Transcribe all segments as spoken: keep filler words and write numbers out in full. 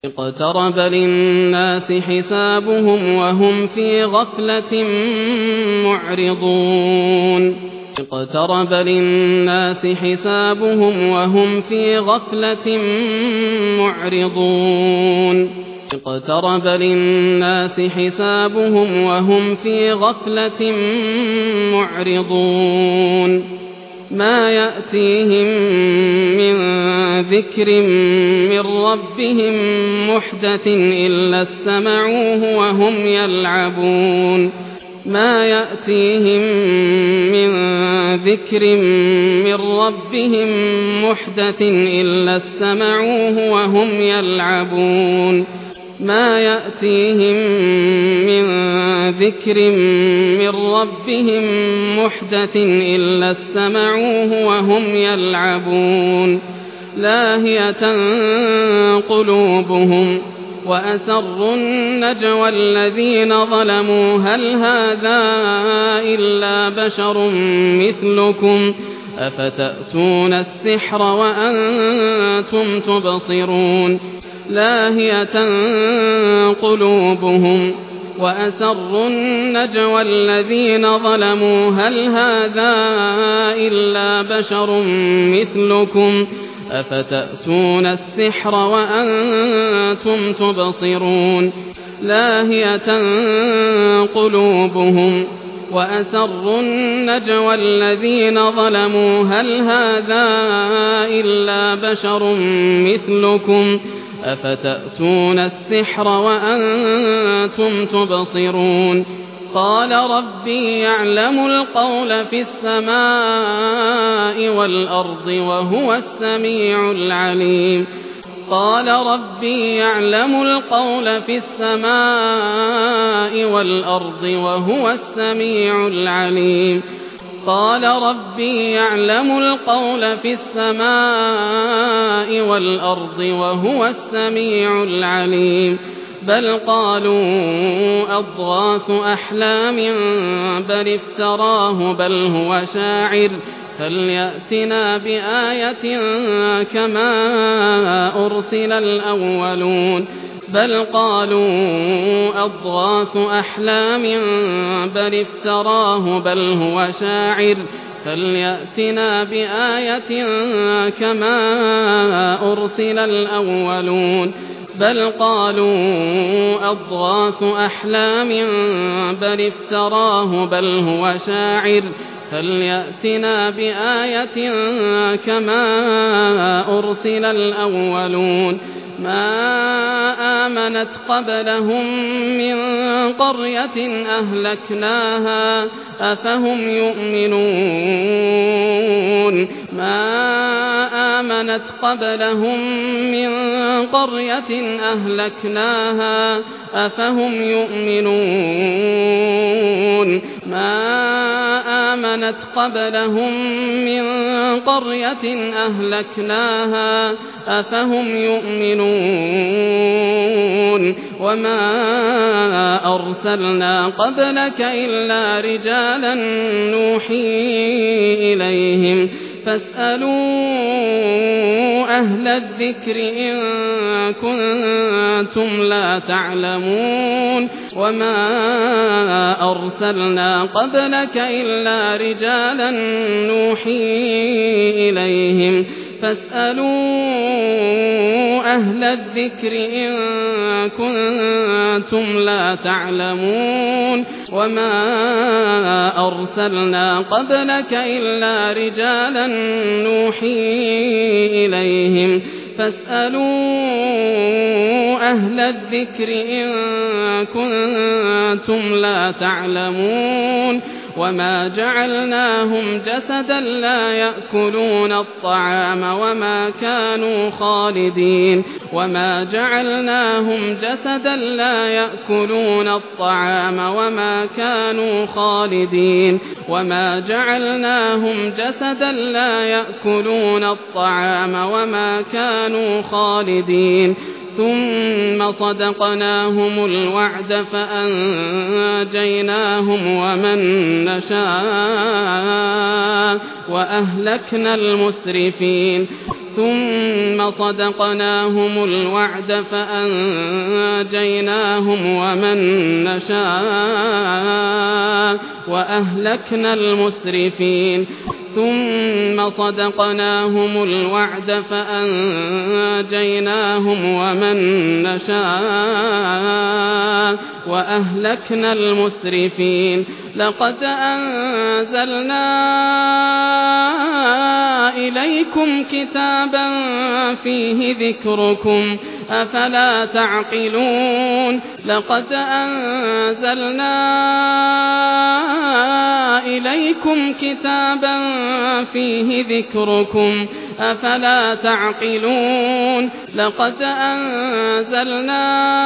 اقترب للناس حسابهم وهم في غفلة معرضون اقترب للناس حسابهم وهم في غفلة معرضون اقترب للناس حسابهم وهم في غفلة معرضون ما يأتيهم من ذكر من ربهم محدث إلا استمعوه وهم يلعبون ما يأتيهم من ذكر من ربهم محدث إلا استمعوه وهم يلعبون ما يأتيهم من ذكر من ربهم محدث إلا استمعوه وهم يلعبون لاهية قلوبهم وأسروا النجوى الذين ظلموا هل هذا إلا بشر مثلكم أفتأتون السحر وأنتم تبصرون لاهية قلوبهم وأسروا النجوى الذين ظلموا هل هذا إلا بشر مثلكم أفتأتون السحر وأنتم تبصرون لاهية قلوبهم وأسروا النجوى الذين ظلموا هل هذا إلا بشر مثلكم أفتأتون السحر وأنتم تبصرون قال ربي يعلم القول في السماء والأرض وهو السميع العليم قال ربي يعلم القول في السماء والأرض وهو السميع العليم قال ربي يعلم القول في السماء والأرض وهو السميع العليم بل قالوا أضغاث أحلام بل افتراه بل هو شاعر فليأتنا بآية كما أرسل الأولون بل قالوا أضغاث أحلام بل افتراه بل هو شاعر فليأتنا بآية كما أرسل الأولون بل قالوا أضغاث أحلام بل افتراه بل هو شاعر فليأتنا بآية كما أرسل الأولون ما آمنت قبلهم من قرية أهلكناها أفهم يؤمنون ما آمنت قبلهم من قرية أهلكناها أفهم يؤمنون ما آمنت قبلهم من قرية أهلكناها أفهم يؤمنون وما أرسلنا قبلك إلا رجالا نوحي إليهم فاسألوا أهل الذكر إن كنتم لا تعلمون وما أرسلنا قبلك إلا رجالا نوحي إليهم فاسألوا أهل الذكر إن كنتم لا تعلمون وما أرسلنا قبلك إلا رجالا نوحي إليهم فاسألوا أهل الذكر إن كنتم لا تعلمون وما جعلناهم جسدا لا يأكلون الطعام وما كانوا خالدين وما جعلناهم جسدا لا يأكلون الطعام وما كانوا خالدين وما جعلناهم جسدا لا يأكلون الطعام وما كانوا خالدين ثم صدقناهم الوعد فأنجيناهم ومن نشاء وأهلكنا المسرفين ثم صدقناهم الوعد فأنجيناهم ومن نشاء وأهلكنا المسرفين ثم صدقناهم الوعد فأنجيناهم ومن نشاء وأهلكنا المسرفين لقد أنزلنا إليكم كتابا فيه ذكركم أفلا تعقلون لقد أنزلنا إليكم كتابا فيه ذكركم أفلا تعقلون لقد أنزلنا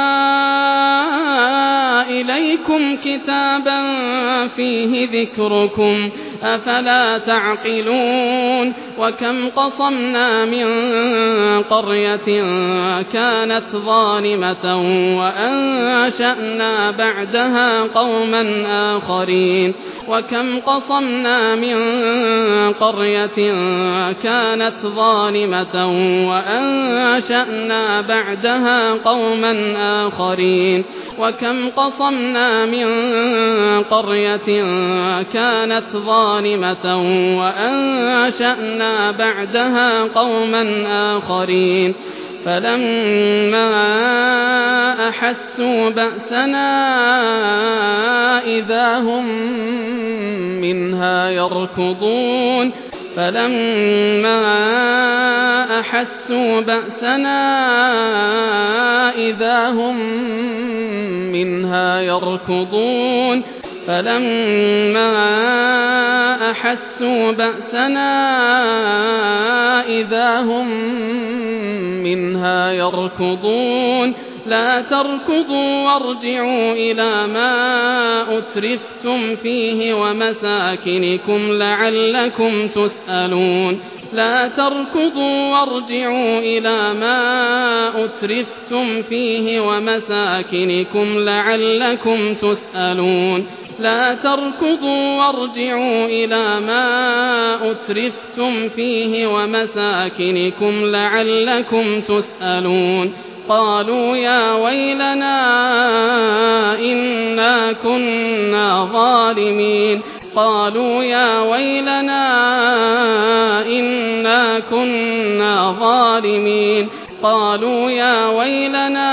إليكم كتابا فيه ذكركم أفلا تعقلون وكم قصمنا من قرية كانت ظالمة وأنشأنا بعدها قوما آخرين وكم قصمنا من قرية كانت ظالمة وأنشأنا بعدها قوما آخرين وكم قصمنا من قرية كانت ظالمة وأنشأنا بعدها قوما آخرين فلما أحسوا بأسنا إذا هم منها يركضون فلما أحسوا بأسنا إذا هم منها يركضون فلما أحسوا بأسنا إذا هم منها يركضون لا تركضوا وارجعوا إلى ما أترفتم فيه ومساكنكم لعلكم تسألون لا تركضوا وارجعوا إلى ما أترفتم فيه ومساكنكم لعلكم تسألون لا تركضوا وارجعوا إلى ما أترفتم فيه ومساكنكم لعلكم تسألون قالوا يا ويلنا إنا كنا ظالمين قالوا يا ويلنا إنا كنا ظالمين قالوا يا ويلنا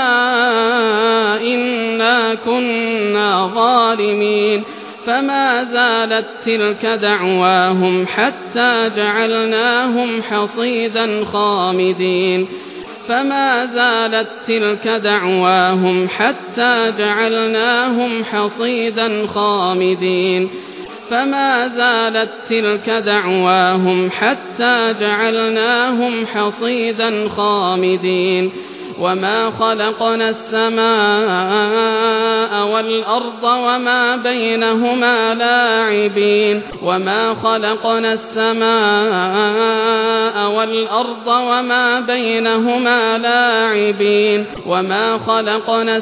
إنا كنا ظالمين فما زالت تلك دعواهم حتى جعلناهم حصيدا خامدين فما زالت تلك دعواهم حتى جعلناهم حصيدا خامدين فما زالت تلك دعواهم حتى جعلناهم حصيدا خامدين وما خلقنا السماء والأرض وما بينهما لاعبين وما خلقنا السماء والأرض وما بينهما لاعبين وما خلقنا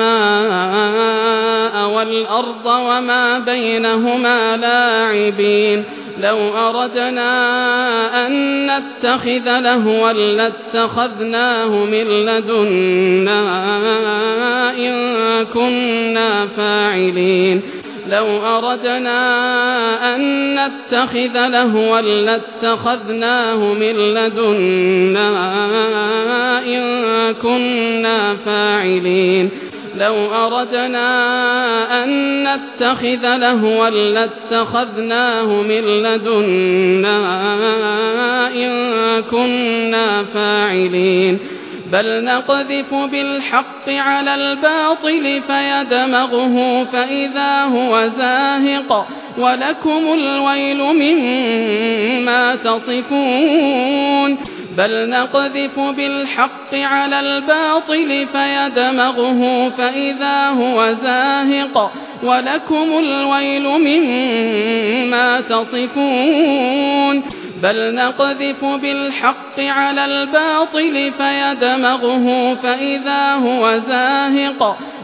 السماء والأرض وما بينهما لاعبين لو أردنا أن نتخذ لهوا لاتخذناه من لدنا إن كنا فاعلين لو أردنا أن نتخذ لهوا لاتخذناه من لدنا إن كنا فاعلين لو أردنا أن نتخذ لهوا لاتخذناه من لدنا إن كنا فاعلين بل نقذف بالحق على الباطل فيدمغه فإذا هو زاهق ولكم الويل مما تصفون بل نقذف بالحق على الباطل فيدمغه فإذا هو زاهق ولكم الويل مما تصفون بل نقذف بالحق على الباطل فيدمغه فإذا هو زاهق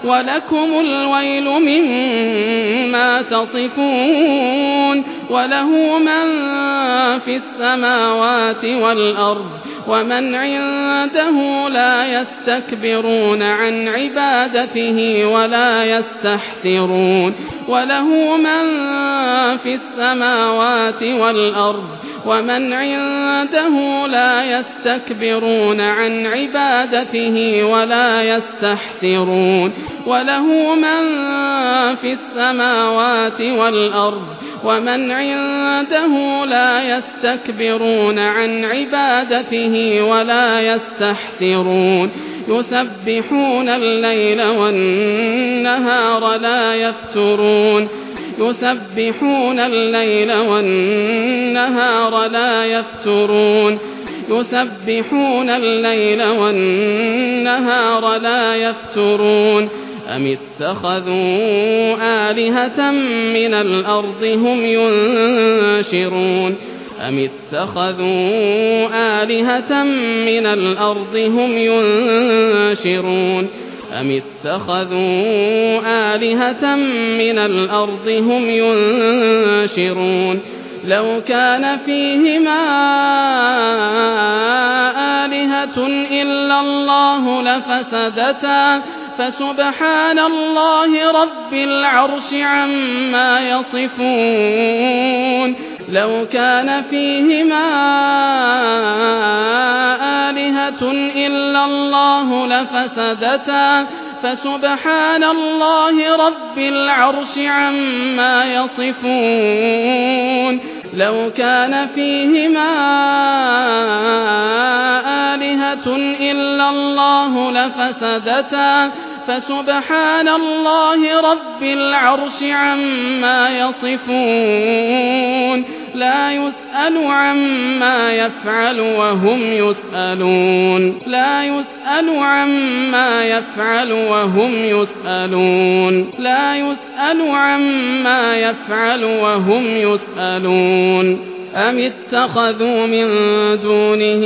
ولكم الويل مما تصفون وله من في السماوات والأرض ومن عنده لا يستكبرون عن عبادته ولا يستحسرون وله من في السماوات والأرض ومن عنده لا يستكبرون عن عبادته ولا يستحسرون وله من في السماوات والأرض ومن عنده لا يستكبرون عن عبادته ولا يستحسرون يسبحون الليل والنهار لا يفترون يسبحون الليل والنهار لا يفترون يسبحون الليل والنهار لا يفترون أم اتخذوا آلهة من الأرض هم ينشرون أم اتخذوا آلهة من الأرض هم ينشرون أم اتخذوا آلهة من الأرض هم ينشرون لو كان فيهما آلهة إلا الله لفسدتا فسبحان الله رب العرش عما يصفون لو كان فيهما آلهة إلا الله لفسدتا فسبحان الله رب العرش عما يصفون لو كان فيهما آلهة إلا الله لفسدتا فسبحان الله رب العرش عما يصفون لا يسأل عما يفعل وهم يسألون لا يسأل عما يفعل وهم يسألون لا يسأل عما يفعل وهم يسألون أم اتخذوا من دونه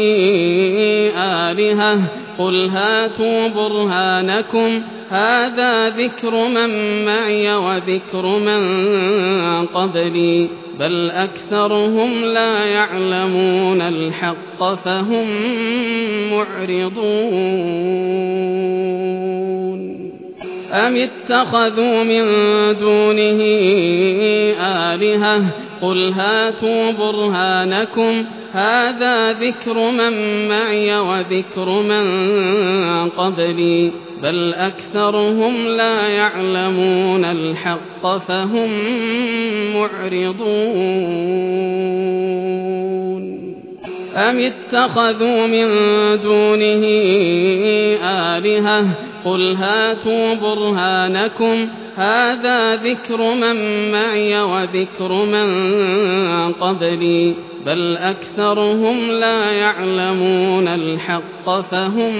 آلهة قل هاتوا برهانكم هذا ذكر من معي وذكر من قبلي بل أكثرهم لا يعلمون الحق فهم معرضون أم اتخذوا من دونه آلهة قل هاتوا برهانكم هذا ذكر من معي وذكر من قبلي بل أكثرهم لا يعلمون الحق فهم معرضون أم اتخذوا من دونه آلهة قل هاتوا برهانكم هذا ذكر من معي وذكر من قبلي بل أكثرهم لا يعلمون الحق فهم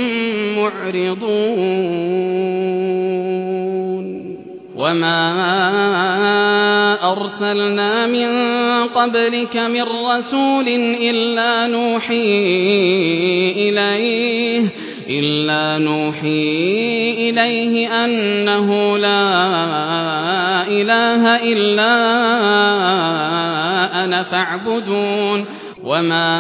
معرضون وما أرسلنا من قبلك من رسول إلا نوحي إليه إلا نوحي إليه أنه لا إله إلا أنا فاعبدون وما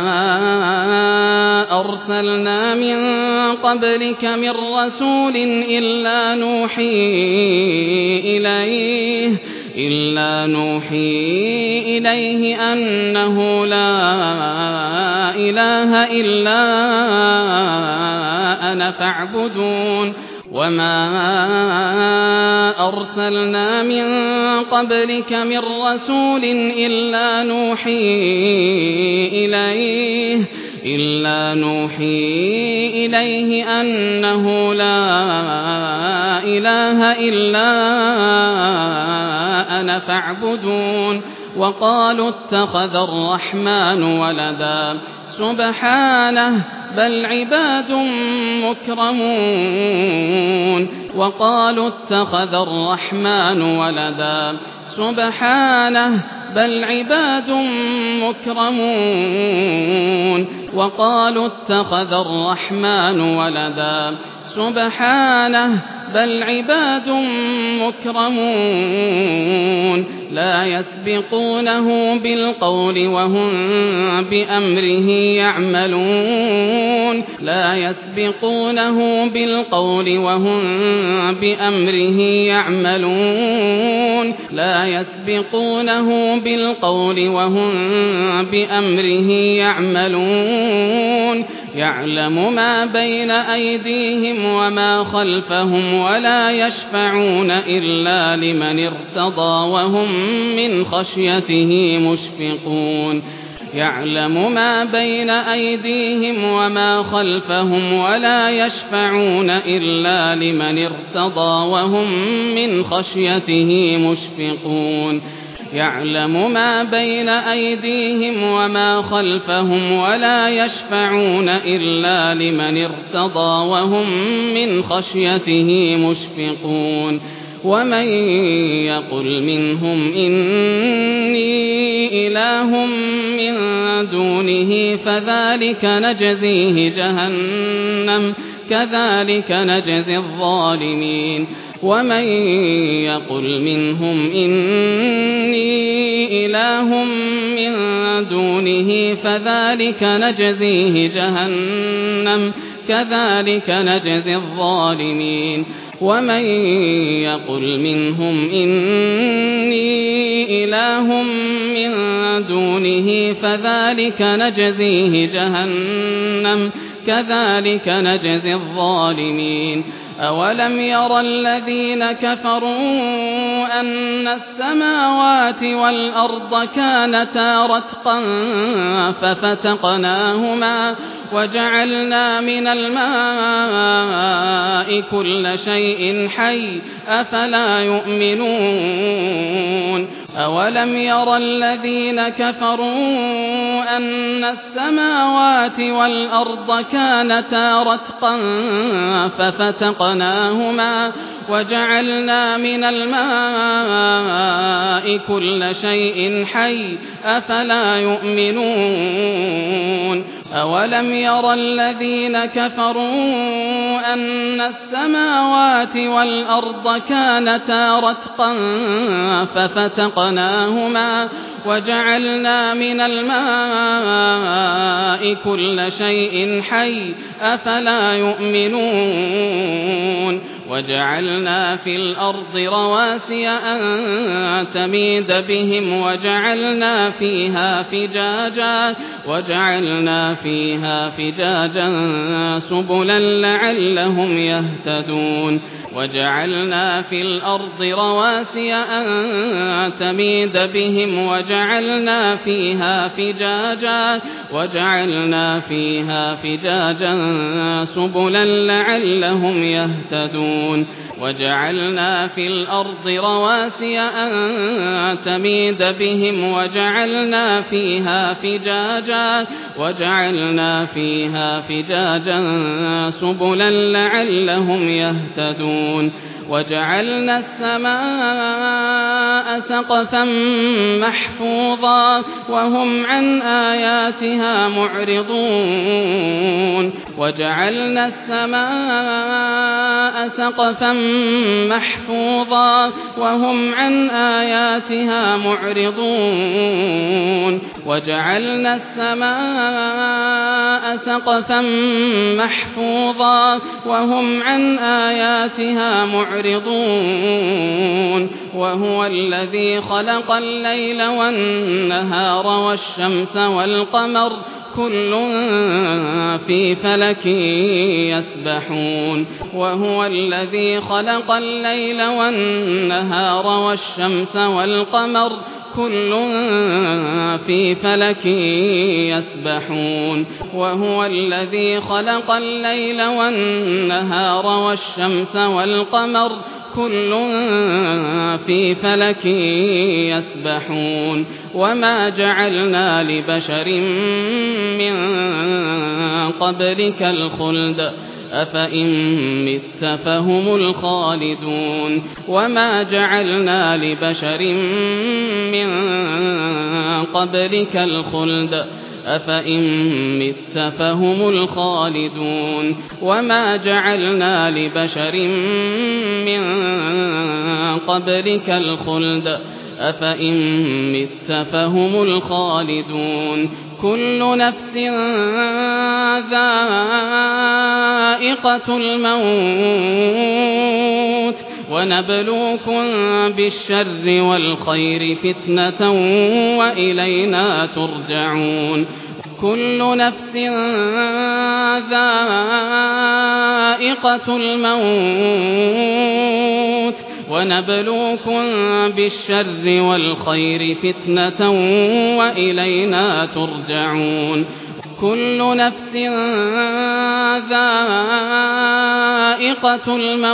أرسلنا من قبلك من رسول إلا نوحي إليه إلا نوحي إليه أنه لا إله إلا أنا فاعبدون وما أرسلنا من قبلك من رسول إلا نوحي إليه إلا نوحي إليه أنه لا إله إلا أنا فاعبدون وقالوا اتخذ الرحمن ولدا سبحانه بل عباد مكرمون وقالوا اتخذ الرحمن ولدا سبحانه بل عباد مكرمون وقالوا اتخذ الرحمن ولدا سبحانه بل عباد مكرمون لا يسبقونه بالقول وهم بأمره يعملون لا يسبقونه بالقول وهم بأمره يعملون لا يسبقونه بالقول وهم بأمره يعملون يعلم ما بين أيديهم وما خلفهم ولا يشفعون إلا لمن ارتضى وهم من خشيته مشفقون يعلم ما بين أيديهم وما خلفهم ولا يشفعون إلا لمن ارتضى وهم من خشيته مشفقون يعلم ما بين أيديهم وما خلفهم ولا يشفعون إلا لمن ارتضى وهم من خشيته مشفقون ومن يقل منهم إني إله من دونه فذلك نجزيه جهنم كذلك نجزي الظالمين ومن يقل منهم إني إله من دونه فذلك نجزيه جهنم كذلك نجزي الظالمين ومن يقل منهم إني إله من دونه فذلك نجزيه جهنم كذلك نجزي الظالمين أولم ير الذين كفروا أن السماوات والأرض كانتا رتقا ففتقناهما وجعلنا من الماء كل شيء حي أفلا يؤمنون أولم ير الذين كفروا أن السماوات والأرض كانتا رتقا ففتقناهما وجعلنا من الماء كل شيء حي أفلا يؤمنون أولم ير الذين كفروا أن السماوات والأرض كانتا رتقا ففتقناهما وجعلنا من الماء كل شيء حي أفلا يؤمنون وجعلنا في الأرض رواسي أن تميد بهم وجعلنا فيها فجاجا وجعلنا فيها فجاجا سبلا لعلهم يهتدون وجعلنا في الأرض رواسي أن تميد بهم وجعلنا فيها فجاجا وجعلنا فيها فجاجا سبلا لعلهم يهتدون وجعلنا في الأرض رواسي أن تميد بهم وجعلنا فيها فجاجا وجعلنا فيها فجاجا سبلا لعلهم يهتدون وجعلنا السماء سقفا محفوظا وهم عن آياتها معرضون وجعلنا السماء سقفا محفوظا وهم عن آياتها معرضون وجعلنا السماء سقفا محفوظا وهم عن آياتها معرضون وهو الذي خلق الليل والنهار والشمس والقمر كل في فلك يسبحون وهو الذي خلق الليل والنهار والشمس والقمر كل في فلك يسبحون وهو الذي خلق الليل والنهار والشمس والقمر كل في فلك يسبحون وما جعلنا لبشر من قبلك الخلد أفإن مت فهم الخالدون وما جعلنا لبشر من قبلك الخلد أفإن مت فهم الخالدون وما جعلنا لبشر من قبلك الخلد أفإن مت فهم الخالدون كل نفس ذائقة الموت ونبلوكم بالشر والخير فتنة وإلينا ترجعون كل نفس ذائقة الموت ونبلوكم بالشر والخير فتنة وإلينا ترجعون كل نفس ذائقة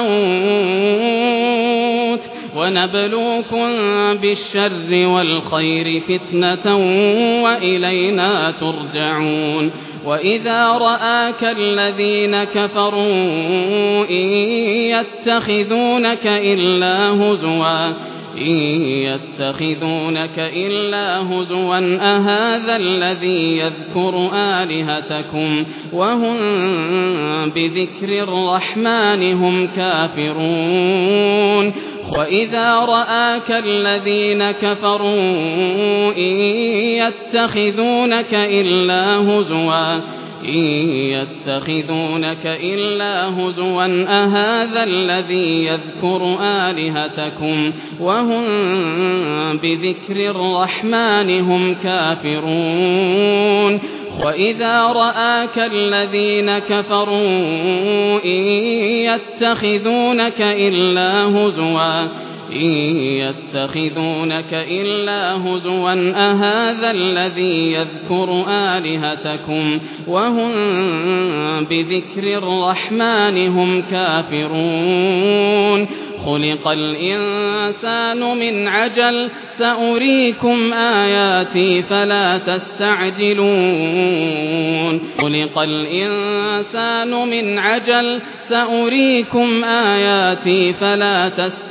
الموت ونبلوكم بالشر والخير فتنة وإلينا ترجعون وإذا رآك الذين كفروا إن يتخذونك إلا هزوا إن يتخذونك إلا هزوا أهذا الذي يذكر آلهتكم وهم بذكر الرحمن هم كافرون وإذا رآك الذين كفروا إن يتخذونك إلا هزوا إن يتخذونك إلا هزوا أهذا الذي يذكر آلهتكم وهم بذكر الرحمن هم كافرون وإذا رآك الذين كفروا إن يتخذونك إلا هزوا إن يتخذونك إلا هزوا أهذا الذي يذكر آلهتكم وهم بذكر الرحمن هم كافرون خلق الإنسان من عجل سأريكم آياتي فلا تستعجلون خلق الإنسان من عجل سأريكم آياتي فلا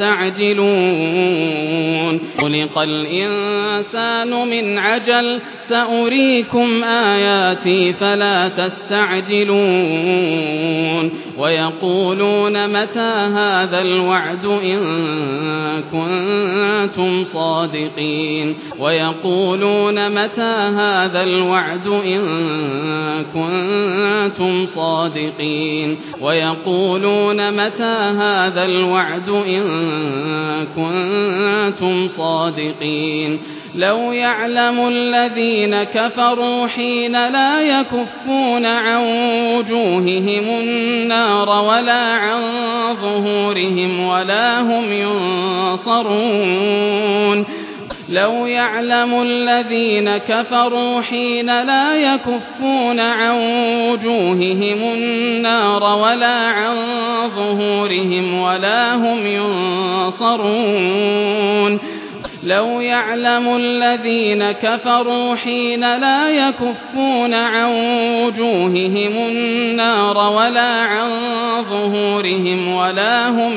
تستعجلون خلق الإنسان من عجل سأريكم آياتي فلا تستعجلون ويقولون متى هذا الوعد إن كنتم صادقين ويقولون متى هذا الوعد إن كنتم صادقين ويقولون متى هذا الوعد إن كنتم صادقين لو يعلم الذين كفروا حين لا يكفون عن وجوههم النار ولا عن ظهورهم ولا هم ينصرون لو يعلم الذين كفروا حين لا يكفون عن وجوههم النار ولا عن ظهورهم ولا هم ينصرون لو يعلم الذين كفروا حين لا يكفون عن وجوههم النار ولا عن ظهورهم ولا هم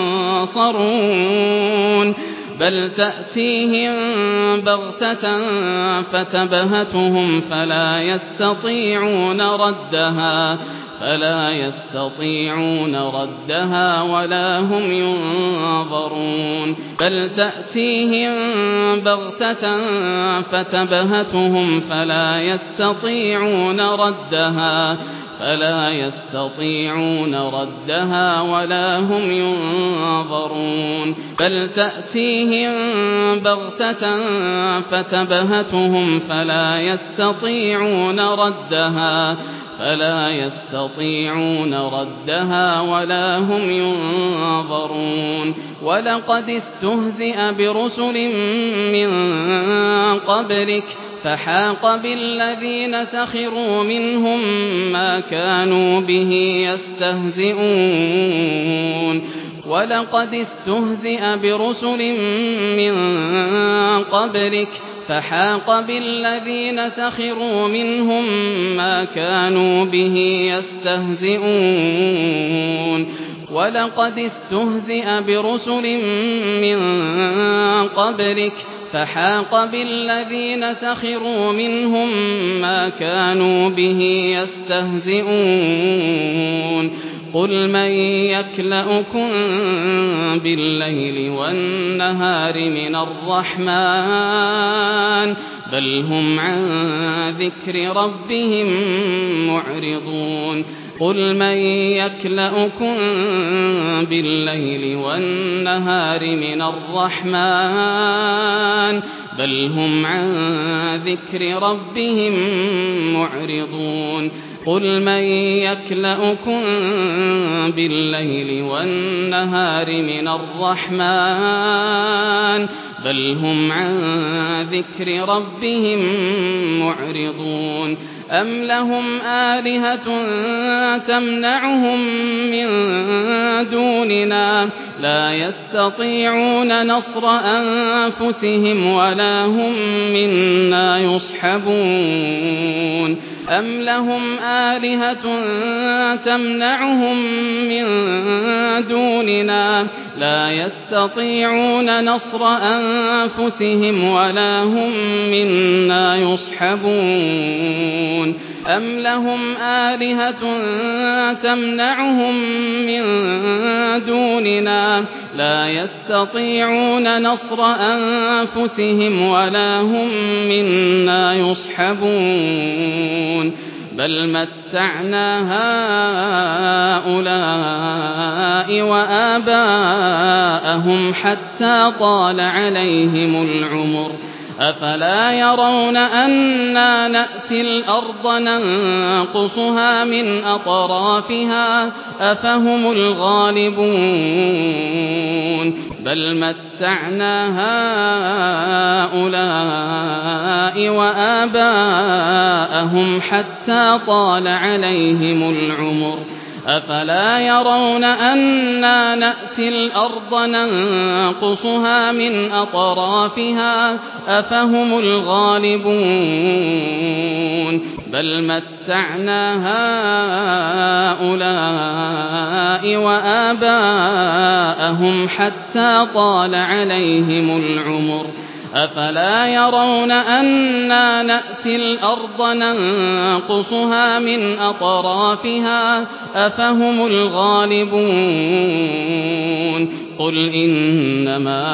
ينصرون بل تأتيهم بغتة فتبهتهم فلا يستطيعون ردها فلا يستطيعون ردها ولا هم ينظرون بل تأتيهم بغتة فتبهتهم فلا يستطيعون ردها فلا يستطيعون ردها ولا هم ينظرون بل تأتيهم بغتة فتبهتهم فلا يستطيعون ردها فلا يستطيعون ردها ولا هم ينظرون ولقد استهزئ برسل من قبلك فحاق بالذين سخروا منهم ما كانوا به يستهزئون ولقد استهزئ برسل من قبلك فحاق بالذين سخروا منهم ما كانوا به يستهزئون ولقد استهزئ برسل من قبلك فحاق بالذين سخروا منهم ما كانوا به يستهزئون قل من يكلؤكم بالليل والنهار من الرحمن بل هم عن ذكر ربهم معرضون قل من يكلؤكم بالليل والنهار من الرحمن بل هم عن ذكر ربهم معرضون قل من يكلؤكم بالليل والنهار من الرحمن بل هم عن ذكر ربهم معرضون أم لهم آلهة تمنعهم من دوننا لا يستطيعون نصر أنفسهم ولا هم منا يصحبون أم لهم آلهة تمنعهم من دوننا لا يستطيعون نصر أنفسهم ولا هم منا يصحبون أم لهم آلهة تمنعهم من دوننا لا يستطيعون نصر أنفسهم ولا هم منا يصحبون بل متعنا هؤلاء وآباءهم حتى طال عليهم العمر أفلا يرون أنا نأتي الأرض ننقصها من أطرافها أفهم الغالبون بل متعنا هؤلاء وآباءهم حتى طال عليهم العمر أفلا يرون أنا نأتي الأرض ننقصها من أطرافها أفهم الغالبون بل متعنا هؤلاء وآباءهم حتى طال عليهم العمر أفلا يرون أنا نأتي الأرض ننقصها من أطرافها أفهم الغالبون قل إنما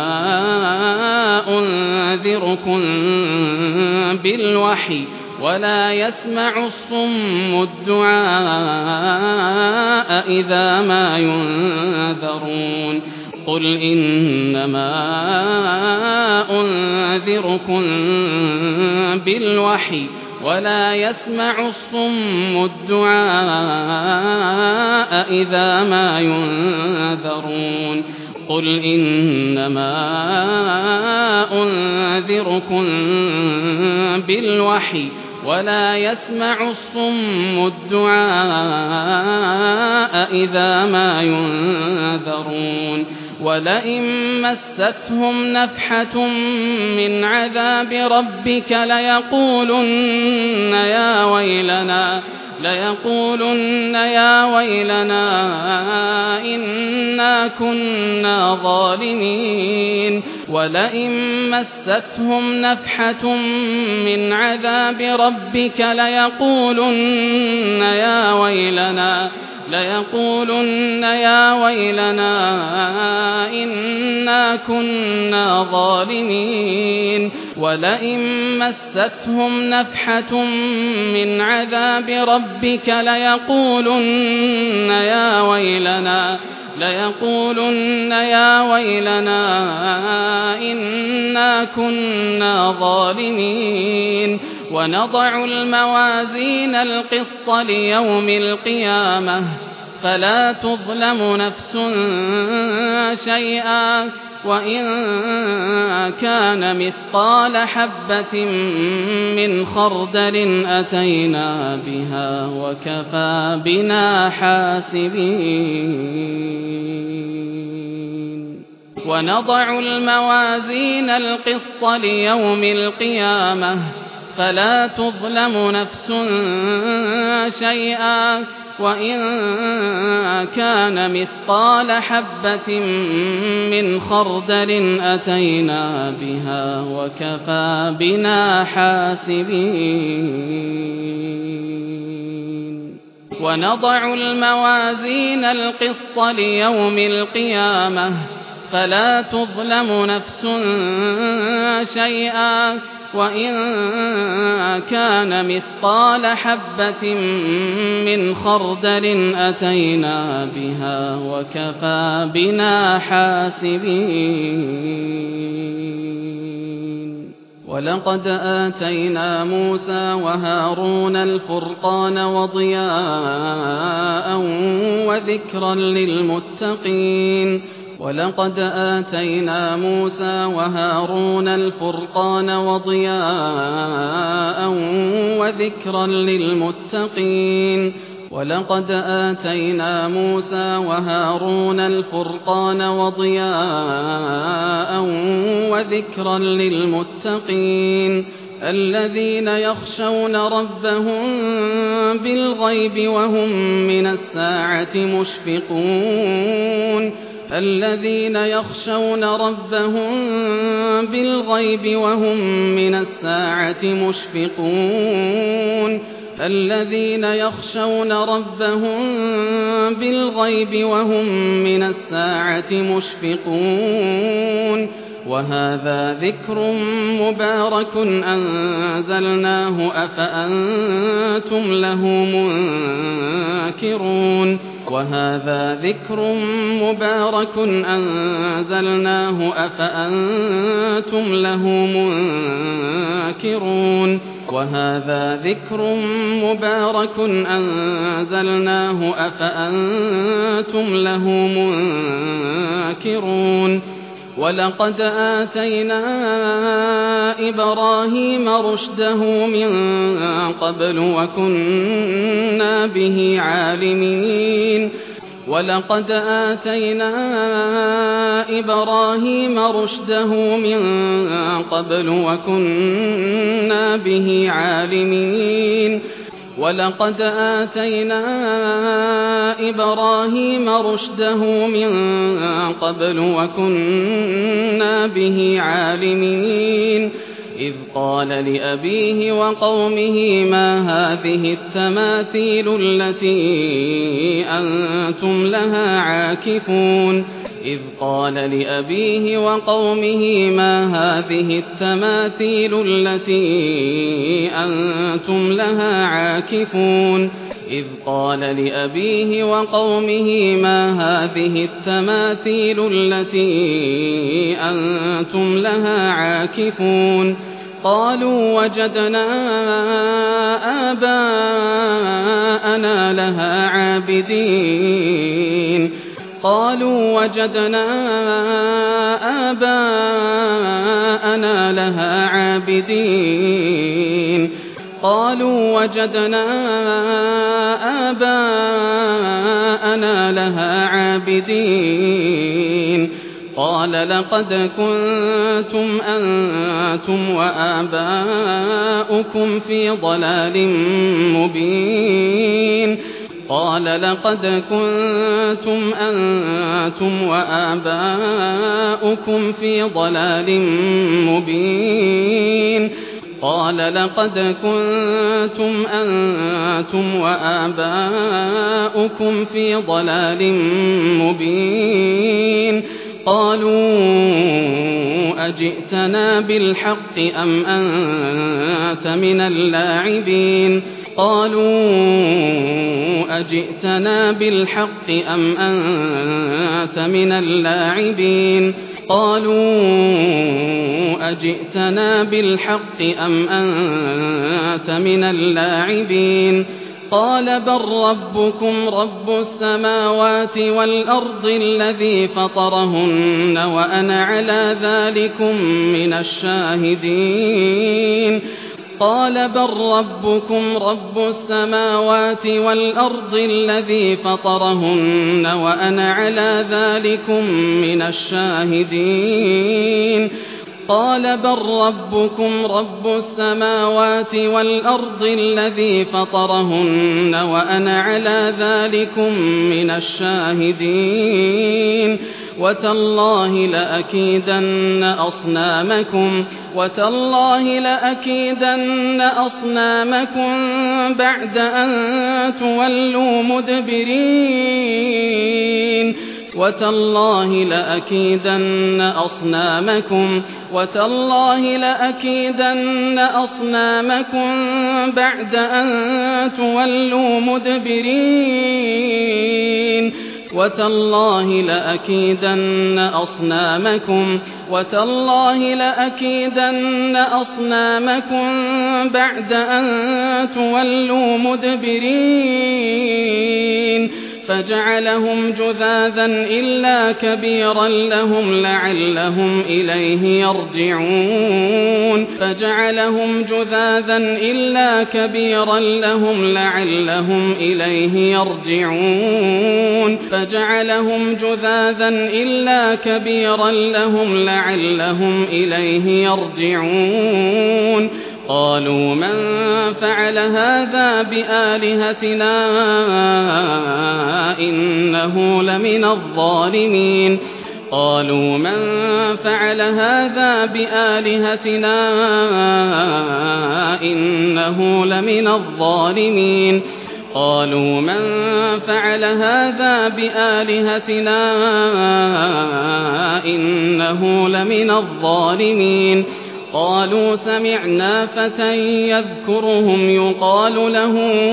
أنذركم بالوحي ولا يسمع الصم الدعاء إذا ما ينذرون قل إنما أنذركم بالوحي ولا يسمع الصم الدعاء إذا ما ينذرون قل إنما أنذركم بالوحي ولا يسمع الصم الدعاء إذا ما ينذرون ولئن مستهم نفحة من عذاب ربك ليقولن يا ويلنا ليقولن يا ويلنا إنا كنا ظالمين ولئن مستهم نفحة من عذاب ربك ليقولن يا ويلنا ليقولن يا ويلنا إنا كنا ظالمين ولئن مستهم نفحة من عذاب ربك ليقولن يا ويلنا ليقولن يا ويلنا إنا كنا ظالمين ونضع الموازين القسط ليوم القيامة فلا تظلم نفس شيئا وإن كان مثقال حبة من خردل أتينا بها وكفى بنا حاسبين ونضع الموازين القسط ليوم القيامة فلا تظلم نفس شيئا وإن كان مثقال حبة من خردل أتينا بها وكفى بنا حاسبين ونضع الموازين القسط ليوم القيامة فلا تظلم نفس شيئا وإن كان مثقال حبة من خردل أتينا بها وكفى بنا حاسبين ولقد آتينا موسى وهارون الفرقان وضياء وذكرا للمتقين ولقد آتينا موسى وهارون الفرقان وضياء وذكرا للمتقين ولقد آتينا موسى وهارون الفرقان وضياء وذكرا للمتقين الذين يخشون ربهم بالغيب وهم من الساعة مشفقون الذين يخشون ربهم بالغيب وهم من الساعة مشفقون الذين يخشون ربهم بالغيب وهم من الساعة مشفقون وهذا ذكر مبارك أنزلناه أفأنتم له منكرون وهذا ذكر مبارك أنزلناه أفأنتم له منكرون وهذا ذكر مبارك أنزلناه أفأنتم له منكرون ولقد آتينا إبراهيم رشده من قبل وكنا به عالمين ولقد آتينا إبراهيم رشده من قبل وكنا به عالمين ولقد آتينا إبراهيم رشده من قبل وكنا به عالمين إذ قال لأبيه وقومه ما هذه التماثيل التي أنتم لها عاكفون إذ قال لأبيه وقومه ما هذه التماثيل التي أنتم لها عاكفون إذ قال لأبيه وقومه ما هذه التماثيل التي أنتم لها عاكفون قالوا وجدنا آباءنا لها عابدين قالوا وجدنا آباءنا لها عابدين قالوا وجدنا آباءنا لها عابدين قال لقد كنتم أنتم وآباؤكم في ضلال مبين قال لقد كنتم أنتم وآباؤكم في ضلال مبين قال لقد كنتم أنتم وآباؤكم في ضلال مبين قالوا أجئتنا بالحق أم أنت من اللاعبين قالوا أجئتنا بالحق أم أنت من اللاعبين قالوا أجئتنا بالحق أم أنت من اللاعبين قال بل ربكم رب السماوات والأرض الذي فطرهن وأنا على ذلكم من الشاهدين قال بل ربكم رب السماوات والأرض الذي فطرهن وأنا على ذلكم من الشاهدين قال بل ربكم رب السماوات والأرض الذي فطرهن وأنا على ذلكم من الشاهدين وتالله لأكيدن أصنامكم وتالله لأكيدن أصنامكم بعد أن تولوا مدبرين وتالله لأكيدن أصنامكم وتالله لأكيدن أصنامكم بعد أن تولوا مدبرين وتالله لأكيدن أصنامكم وتالله لأكيدن أصنامكم بعد أن تولوا مدبرين فجعلهم جذاذا إلا كبيرا لهم لعلهم إليه يرجعون فجعلهم جذاذا إلا كبيرا لهم لعلهم إليه يرجعون فجعلهم جذاذا إلا كبيرا لهم لعلهم إليه يرجعون قالوا من فعل هذا بآلهتنا إنه لمن الظالمين قالوا من فعل هذا بآلهتنا إنه لمن الظالمين قالوا من فعل هذا بآلهتنا إنه لمن الظالمين قالوا سمعنا فتى يذكرهم يقال له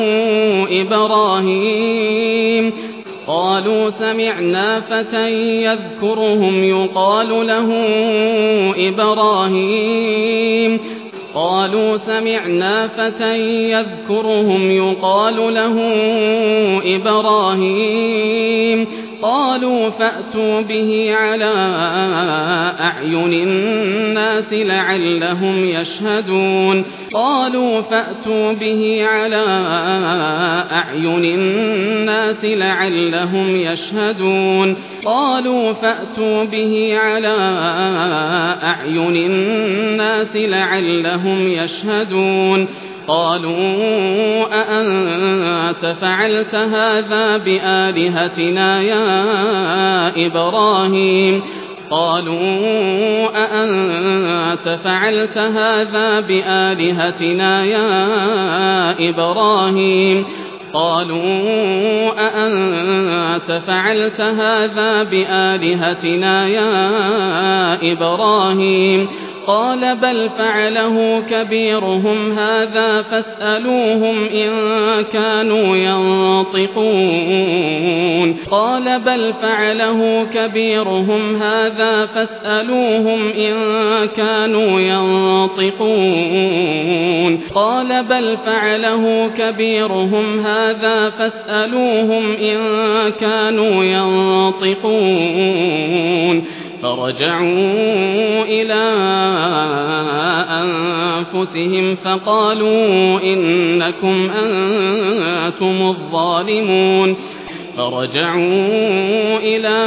إبراهيم قالوا سمعنا فتى يذكرهم يقال له إبراهيم قالوا سمعنا فتى يذكرهم يقال له إبراهيم قالوا فأتوا به على أعين الناس لعلهم يشهدون قالوا فأتوا به على أعين الناس لعلهم يشهدون قالوا فأتوا به على أعين الناس لعلهم يشهدون قالوا أأنت فعلت هذا بآلهتنا يا إبراهيم قالوا أأنت فعلت هذا بآلهتنا يا إبراهيم قالوا أأنت فعلت هذا بآلهتنا يا إبراهيم قال بل فعله كبيرهم هذا فاسألوهم إن كانوا ينطقون قال بل فعله كبيرهم هذا فاسألوهم إن كانوا ينطقون قال بل فعله كبيرهم هذا فاسألوهم إن كانوا ينطقون فرجعوا إلى أنفسهم فقالوا إنكم أنتم الظالمون فرجعوا إلى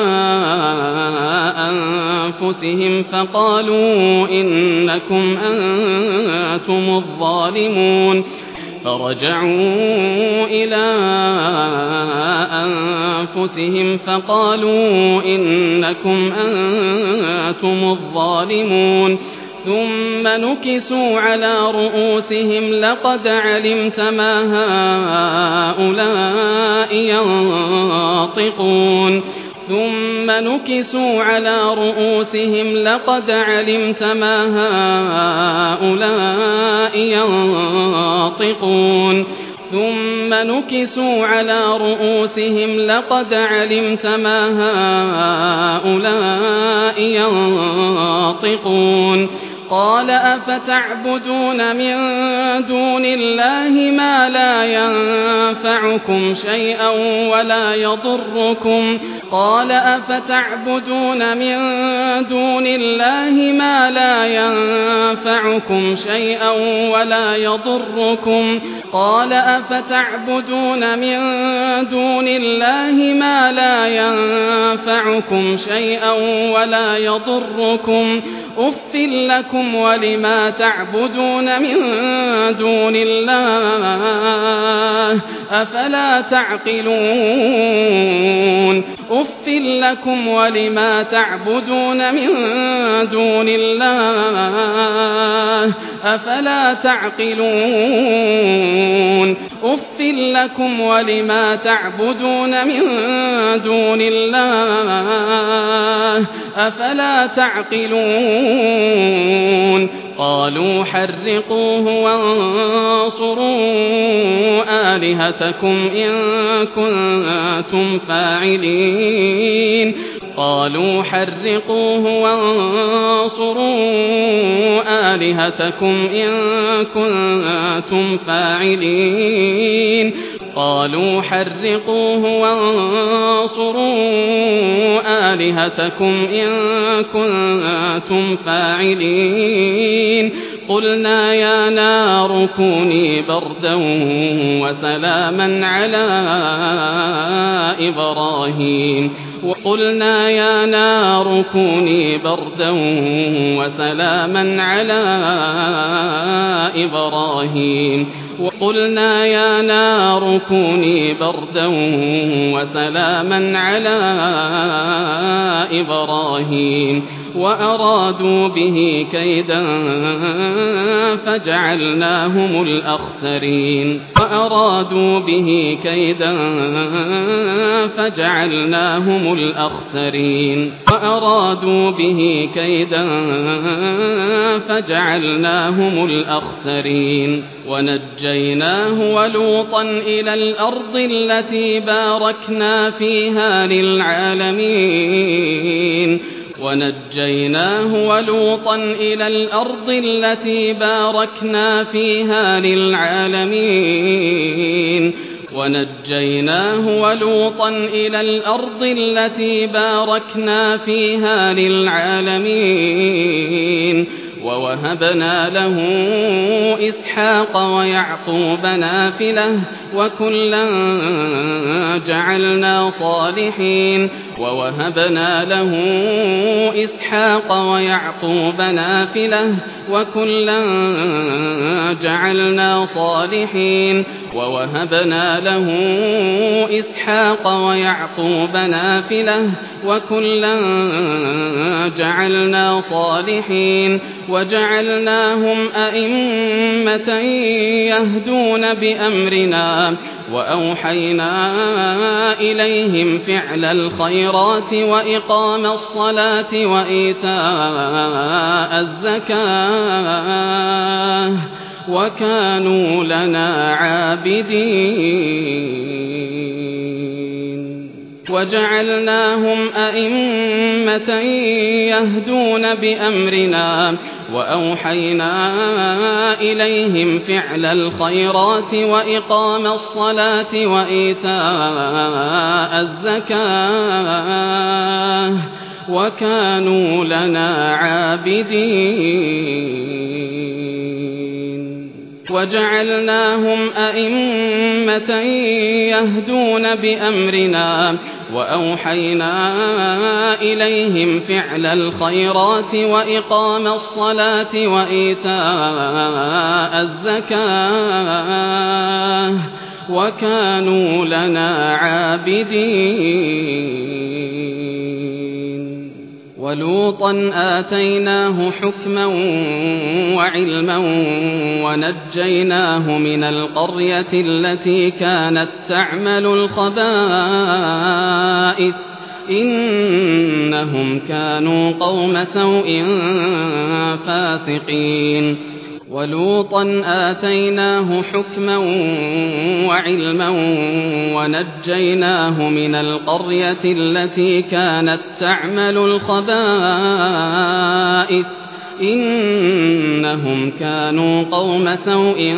أنفسهم فقالوا إنكم أنتم الظالمون فرجعوا إلى أنفسهم فقالوا إنكم أنتم الظالمون ثم نكسوا على رؤوسهم لقد علمت ما هؤلاء ينطقون ثم نكسوا على رؤوسهم لقد علمت ما هؤلاء ينطقون ثم نكسوا على رؤوسهم لقد علمت ما هؤلاء ينطقون قال أفتعبدون من دون الله ما لا ينفعكم شيئا ولا يضركم قال أفتعبدون من دون الله ما لا ينفعكم شيئا ولا يضركم قال أفتعبدون من دون الله ما لا ينفعكم شيئا ولا يضركم أف لكم ولما تعبدون من دون الله أفلا تعقلون أف لكم ولما تعبدون من دون الله أفلا تعقلون أف لكم ولما تعبدون من دون الله أفلا تعقلون قالوا حرقوه وانصروا آلهتكم إن كنتم فاعلين قالوا حرقوه وانصروا آلهتكم إن كنتم فاعلين قالوا حرقوه وانصروا آلهتكم إن كنتم فاعلين قلنا يا نار كوني بردا وسلاما على إبراهيم وقلنا يا نار كوني بردا وسلاما على إبراهيم وقلنا يا نار كوني بردا وسلاما على إبراهيم وأرادوا به كيدا فجعلناهم الأخسرين وأرادوا به كيدا فجعلناهم الأخسرين وأرادوا به كيدا فجعلناهم الأخسرين ونجيناه ولوطا إلى الأرض التي باركنا فيها للعالمين ونجيناه ولوطا إلى الأرض التي باركنا فيها للعالمين ونجيناه ولوطا إلى الأرض التي باركنا فيها للعالمين ووهبنا له إسحاق ويعقوب نافلة وكلا جعلنا صالحين ووهبنا له إسحاق ويعقوب نافلة وكلا جعلنا صالحين ووهبنا له إسحاق ويعقوب نافلة وكلا جعلنا صالحين وجعلناهم أئمة يهدون بأمرنا وأوحينا إليهم فعل الخيرات وإقام الصلاة وإيتاء الزكاة وكانوا لنا عابدين وجعلناهم أئمة يهدون بأمرنا وأوحينا إليهم فعل الخيرات وإقام الصلاة وإيتاء الزكاة وكانوا لنا عابدين وجعلناهم أئمة يهدون بأمرنا وأوحينا إليهم فعل الخيرات وإقام الصلاة وإيتاء الزكاة وكانوا لنا عابدين ولوطا آتيناه حكما وعلما ونجيناه من القرية التي كانت تعمل الخبائث إنهم كانوا قوم سوء فاسقين ولوطا آتيناه حكما وعلما ونجيناه من القرية التي كانت تعمل الخبائث إنهم كانوا قوم سوء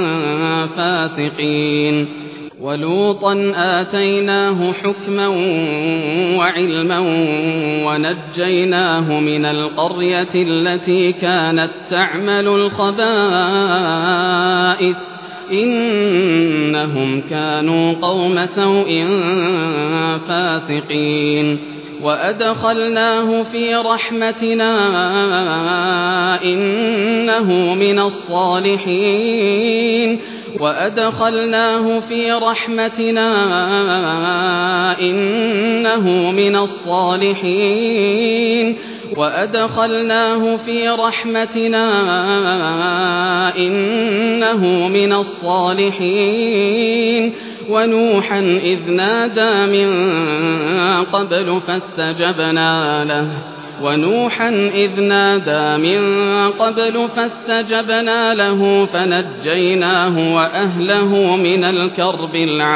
فاسقين ولوطا آتيناه حكما وعلما ونجيناه من القرية التي كانت تعمل الخبائث إنهم كانوا قوم سوء فاسقين وأدخلناه في رحمتنا إنه من الصالحين وأدخلناه في رحمتنا إنه من الصالحين وأدخلناه في رحمتنا إنه من الصالحين ونوحا إذ نادى من قبل فاستجبنا له ونوحا إذ نادى من قبل فاستجبنا له فنجيناه وأهله من الكرب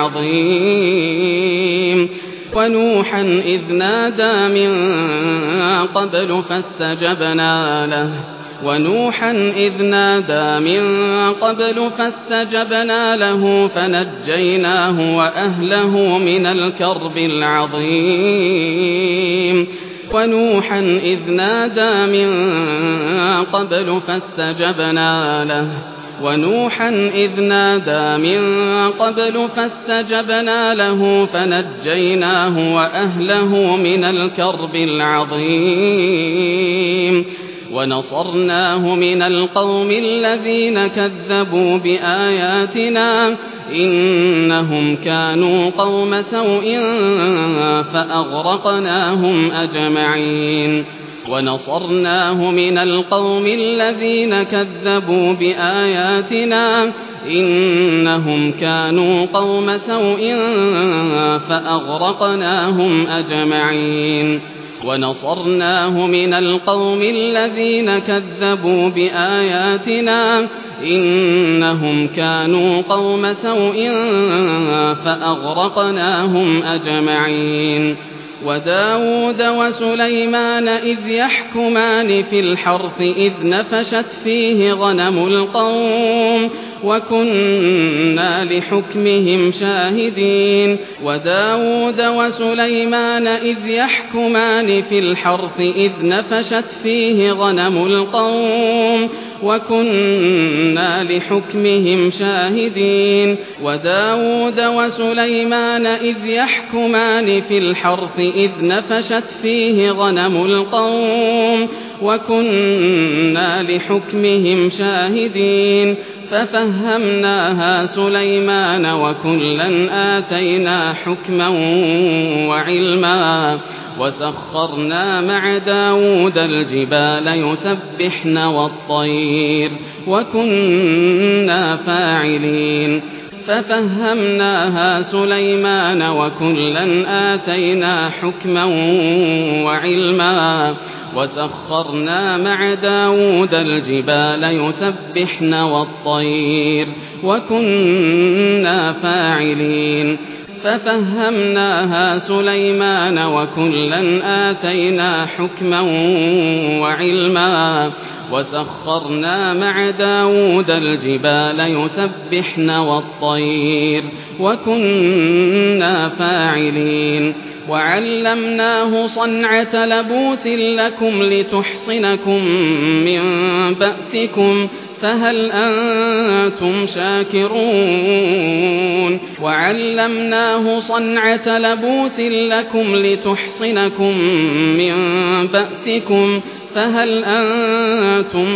العظيم ونوحا إذ نادى من قبل فاستجبنا له ونوحا إذ نادى من قبل فاستجبنا له فنجيناه وأهله من الكرب العظيم ونوحا إذ نادى من قبل فاستجبنا له ونوحا إذ نادى من قبل فاستجبنا له فنجيناه وأهله من الكرب العظيم ونصرناه من القوم الذين كذبوا بآياتنا إنهم كانوا قوم سوء فأغرقناهم أجمعين ونصرناه من القوم الذين كذبوا بآياتنا إنهم كانوا قوم سوء فأغرقناهم أجمعين ونصرناه من القوم الذين كذبوا بآياتنا إنهم كانوا قوم سوء فأغرقناهم أجمعين وداود وسليمان إذ يحكمان في الحرث إذ نفشت فيه غنم القوم وكنا لحكمهم شاهدين وداود وسليمان إذ يحكمان في الحرث إذ نفشت فيه غنم القوم وكنا لحكمهم شاهدين وداود وسليمان إذ يحكمان في الحرث إذ نفشت فيه غنم القوم وكنا لحكمهم شاهدين ففهمناها سليمان وكلا آتينا حكما وعلما وسخرنا مع داود الجبال يسبحن والطير وكنا فاعلين ففهمناها سليمان وكلا آتينا حكما وعلما وسخرنا مع داود الجبال يسبحن والطير وكنا فاعلين ففهمناها سليمان وكلا آتينا حكما وعلما وسخرنا مع داود الجبال يسبحن والطير وكنا فاعلين وعلمناه صنعة لبوس لكم لتحصنكم من بأسكم فهل أنتم شاكرون وعلمناه صنعة لبوس لكم لتحصنكم من بأسكم فهل أنتم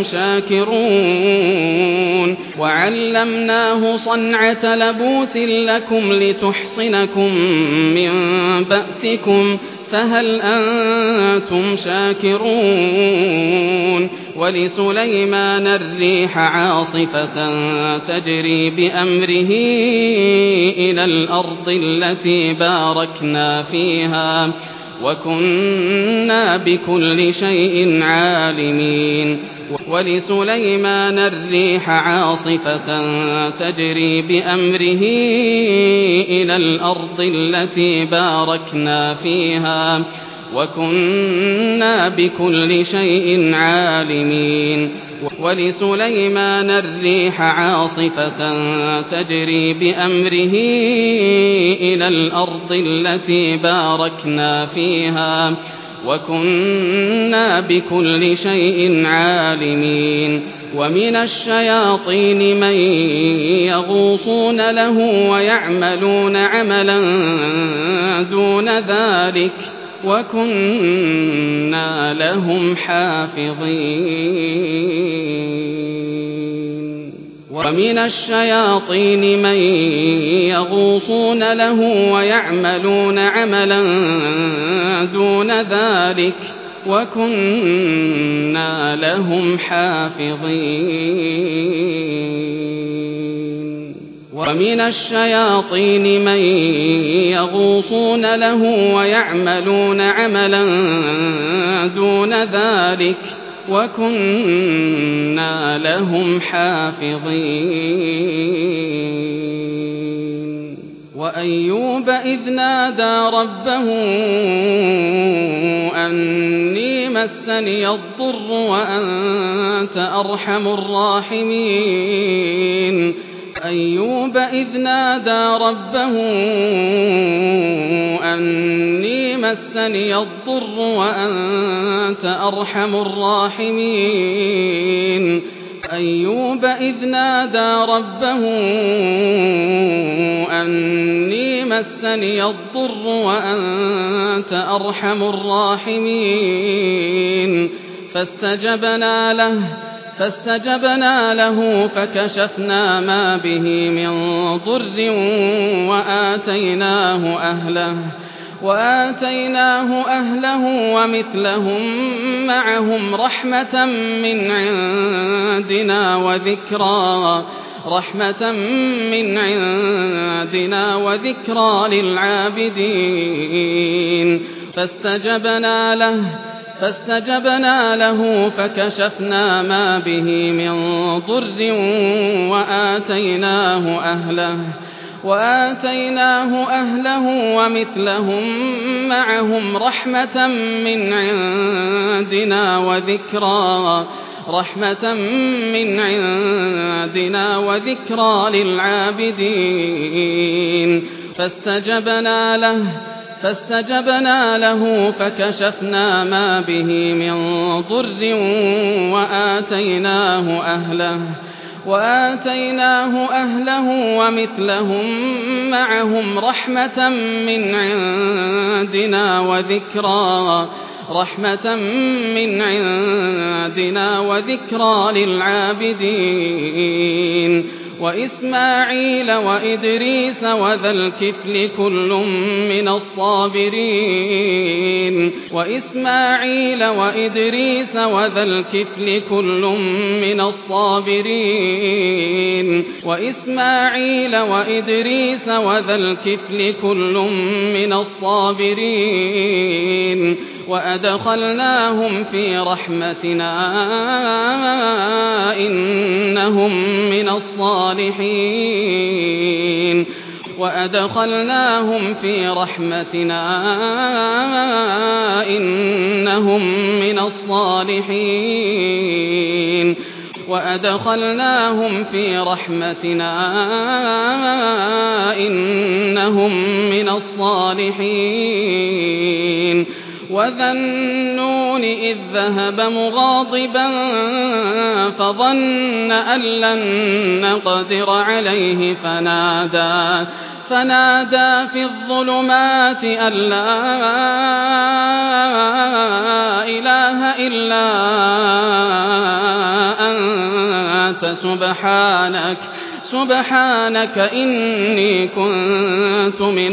شاكرون وعلمناه صنعة لبوس لكم لتحصنكم من بأسكم فهل أنتم شاكرون ولسليمان الريح عاصفة تجري بأمره إلى الأرض التي باركنا فيها وكنا بكل شيء عالمين ولسليمان الريح عاصفة تجري بأمره إلى الأرض التي باركنا فيها وكنا بكل شيء عالمين ولسليمان الريح عاصفة تجري بأمره إلى الأرض التي باركنا فيها وكنا بكل شيء عالمين ومن الشياطين من يغوصون له ويعملون عملا دون ذلك وكنا لهم حافظين ومن الشياطين من يغوصون له ويعملون عملا دون ذلك وكنا لهم حافظين ومن الشياطين من يغوصون له ويعملون عملا دون ذلك وكنا لهم حافظين وأيوب إذ نادى ربه أني مسني الضر وأنت أرحم الراحمين أيوب إذ نادى ربه أني مسني الضر وأنت أرحم الراحمين أيوب إذ نادى ربه أني مسني الضر وأنت أرحم الراحمين فاستجبنا له فاستجبنا له فكشفنا ما به من ضر وآتيناه أهله وآتيناه أهله ومثلهم معهم رحمة من عندنا وذكرى رحمة من عندنا وذكرى للعابدين فاستجبنا له فاستجبنا له فكشفنا ما به من ضر وآتيناه أهله وآتيناه أهله ومثلهم معهم رحمة من عندنا وذكرى رحمة من عندنا وذكرى للعابدين فاستجبنا له فاستجبنا له فكشفنا ما به من ضر وآتيناه أهله وآتيناه أهله ومثلهم معهم رحمة من عندنا وذكرى رحمة من عندنا وذكرى للعابدين وإسماعيل وإدريس وذا الكفل كل من الصابرين وإسماعيل وإدريس وذا الكفل كل من الصابرين وإسماعيل وإدريس وذا الكفل كل من الصابرين وأدخلناهم في رحمتنا إنهم من الصالحين وأدخلناهم في رحمتنا إنهم من الصالحين وأدخلناهم في رحمتنا إنهم من الصالحين وذا النون إذ ذهب مغاضبا فظن أن لن نقدر عليه فنادى فنادى في الظلمات أن لا إله إلا أنت سبحانك سبحانك إني كنت من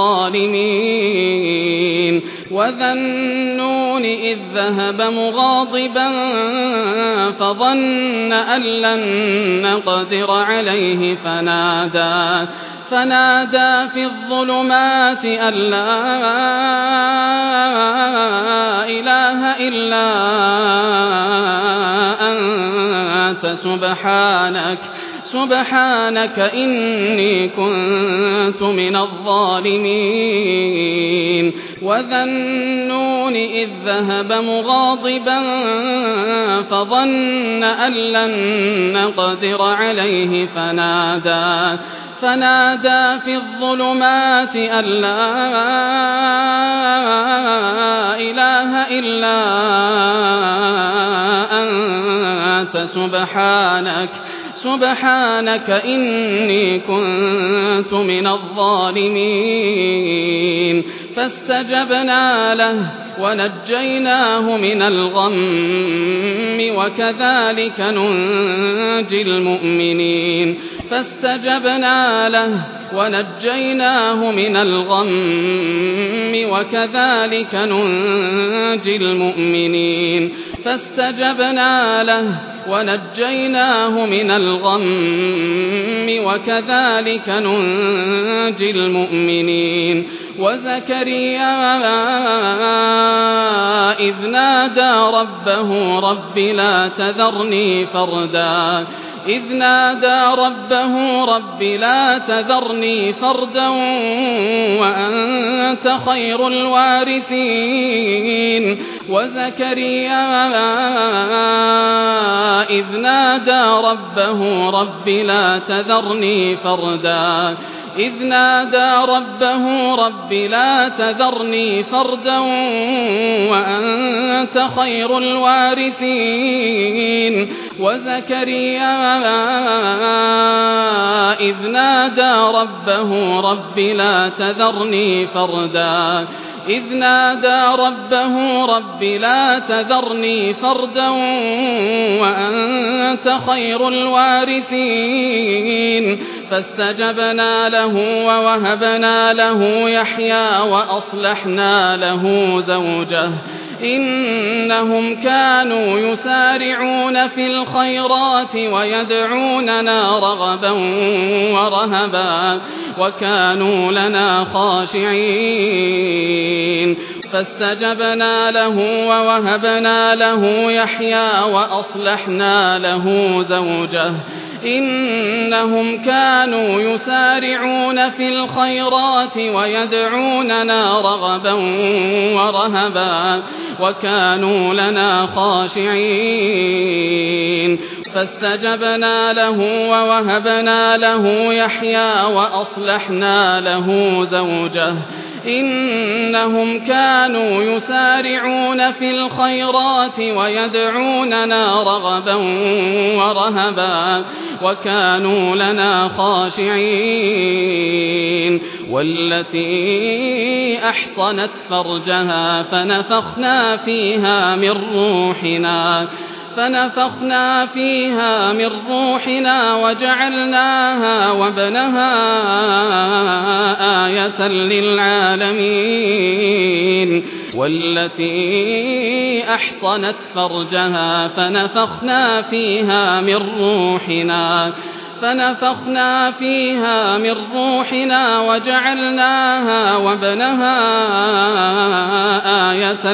الظالمين وذا النون إذ ذهب مغاضبا فظن أن لن نقدر عليه فنادى فنادى في الظلمات أن لا إله إلا أنت سبحانك سبحانك إني كنت من الظالمين وذا النون إذ ذهب مغاضبا فظن أن لن نقدر عليه فنادى فنادى في الظلمات أن لا إله إلا أنت سبحانك سبحانك إني كنت من الظالمين فاستجبنا له ونجيناه من الغم وكذلك ننجي المؤمنين فاستجبنا له ونجيناه من الغم وكذلك ننجي المؤمنين فاستجبنا له ونجيناه من الغم وكذلك ننجي المؤمنين وزكريا إذ نادى ربه رب لا تذرني فردا إذ نادى ربه رب لا تذرني فردا وأنت خير الوارثين وزكريا إذ نادى ربه رب لا تذرني فردا إذ نادى ربه رب لا تذرني فردا وأنت خير الوارثين وزكريا إذ نادى ربه رب لا تذرني فردا إذ نادى ربه رب لا تذرني فردا وأنت خير الوارثين فاستجبنا له ووهبنا له يحيى وأصلحنا له زوجه إنهم كانوا يسارعون في الخيرات ويدعوننا رغبا ورهبا وكانوا لنا خاشعين فاستجبنا له ووهبنا له يحيى وأصلحنا له زوجه إنهم كانوا يسارعون في الخيرات ويدعوننا رغبا ورهبا وكانوا لنا خاشعين فاستجبنا له ووهبنا له يحيى وأصلحنا له زوجه إنهم كانوا يسارعون في الخيرات ويدعوننا رغبا ورهبا وكانوا لنا خاشعين والتي أحصنت فرجها فنفخنا فيها من روحنا فنفخنا فيها من روحنا وجعلناها وابنها آية للعالمين والتي أحصنت فرجها فنفخنا فيها من روحنا فنفخنا فيها من روحنا وجعلناها وابنها آية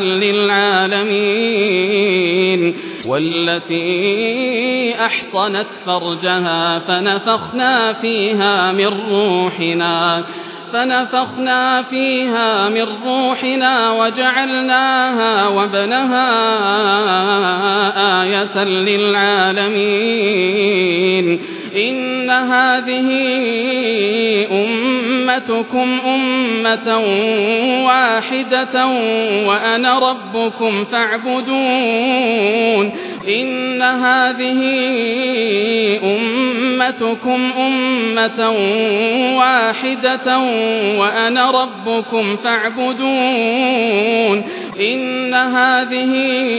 للعالمين والتي أحصنت فرجها فنفخنا فيها من روحنا فنفخنا فيها من روحنا وجعلناها وابنها آية للعالمين إن هذه أمتكم أمة واحدة وأنا ربكم فاعبدون إن هذه أمتكم أمة واحدة وأنا ربكم فاعبدون إن هذه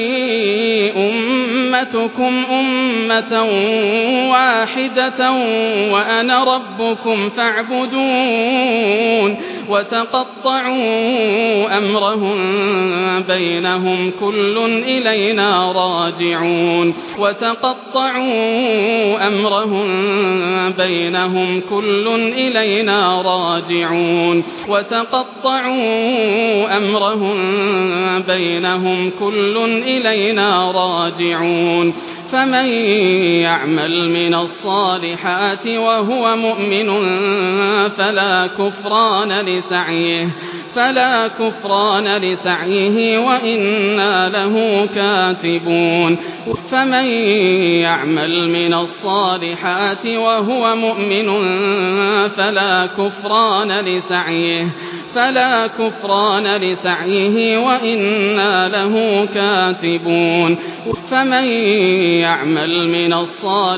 أمتكم أمة واحدة وأنا ربكم فاعبدون وتقطعوا أمرهم بينهم كل إلينا راجعون وتقطعوا أمرهم بينهم كل إلينا راجعون وتقطعوا أمرهم بينهم كل إلينا راجعون فمن يعمل من الصالحات وهو مؤمن فلا كفران لسعيه فلا كفران لسعيه وإنا له كاتبون فمن يعمل من الصالحات وهو مؤمن فلا كفران لسعيه فلا كفران لسعيه وإنا له كاتبون فمن يعمل من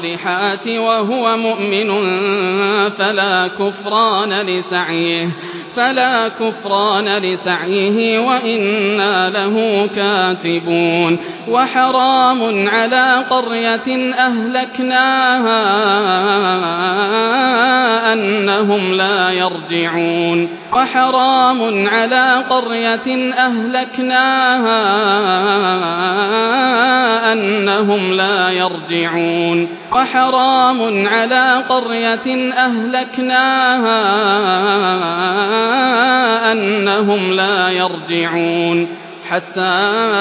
الصالحات وهو مؤمن فلا كفران لسعيه فلا كفران لسعيه وإنا له كاتبون وحرام على قرية أهلكناها أنهم لا يرجعون وحرام على قرية أهلكناها أنهم لا يرجعون وحرام على قرية أهلكناها أنهم لا يرجعون حتى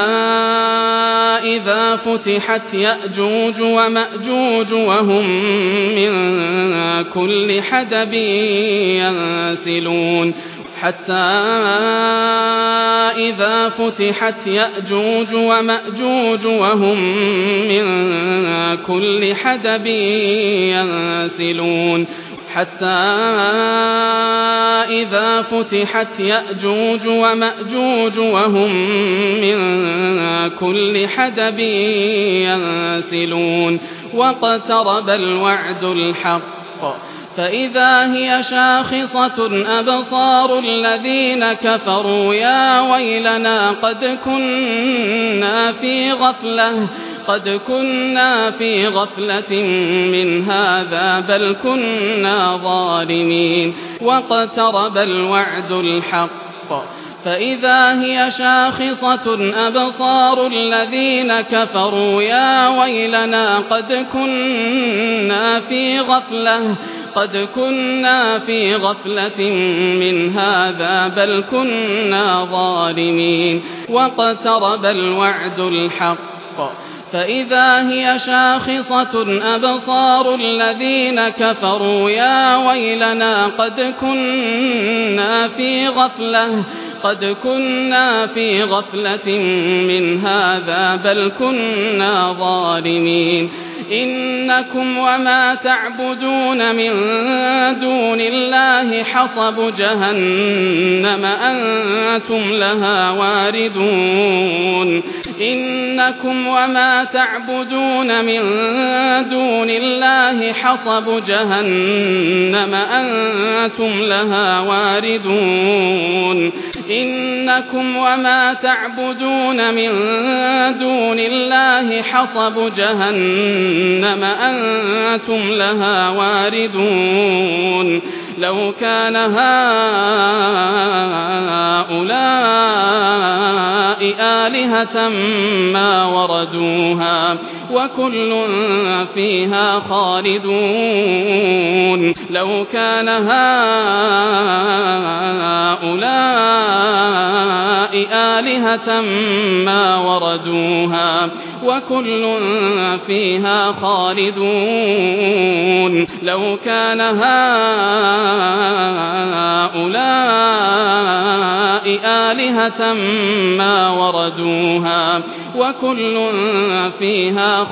إذا فتحت يأجوج ومأجوج وهم من كل حدب ينسلون حتى إذا فتحت يأجوج ومأجوج وهم من كل حدب ينسلون حتى إذا فتحت يأجوج ومأجوج وهم من كل حدب ينسلون واقترب الوعد الحق فإذا هي شاخصة أبصار الذين كفروا يا ويلنا قد كنا في غفلة قد كنا في غفلة من هذا بل كنا ظالمين واقترب الوعد الحق فإذا هي شاخصة أبصار الذين كفروا يا ويلنا قد كنا في غفلة قد كنا في غفلة من هذا بل كنا ظالمين واقترب الوعد الحق فإذا هي شاخصة أبصار الذين كفروا يا ويلنا قد كنا في غفلة قد كنا في غفلة من هذا بل كنا ظالمين إنكم وما تعبدون من دون الله حصب جهنم أنتم لها واردون إنكم وما تعبدون من دون الله حصب جهنم أنتم لها واردون إنكم وما تعبدون من دون الله حصب جهنم أنتم لها واردون لو كان هؤلاء آلهة ما وردوها وكل فيها خالدون لو كان هؤلاء آلهة ما وردوها وكل فيها خالدون لو كان هؤلاء آلهة ما وردوها وكل فيها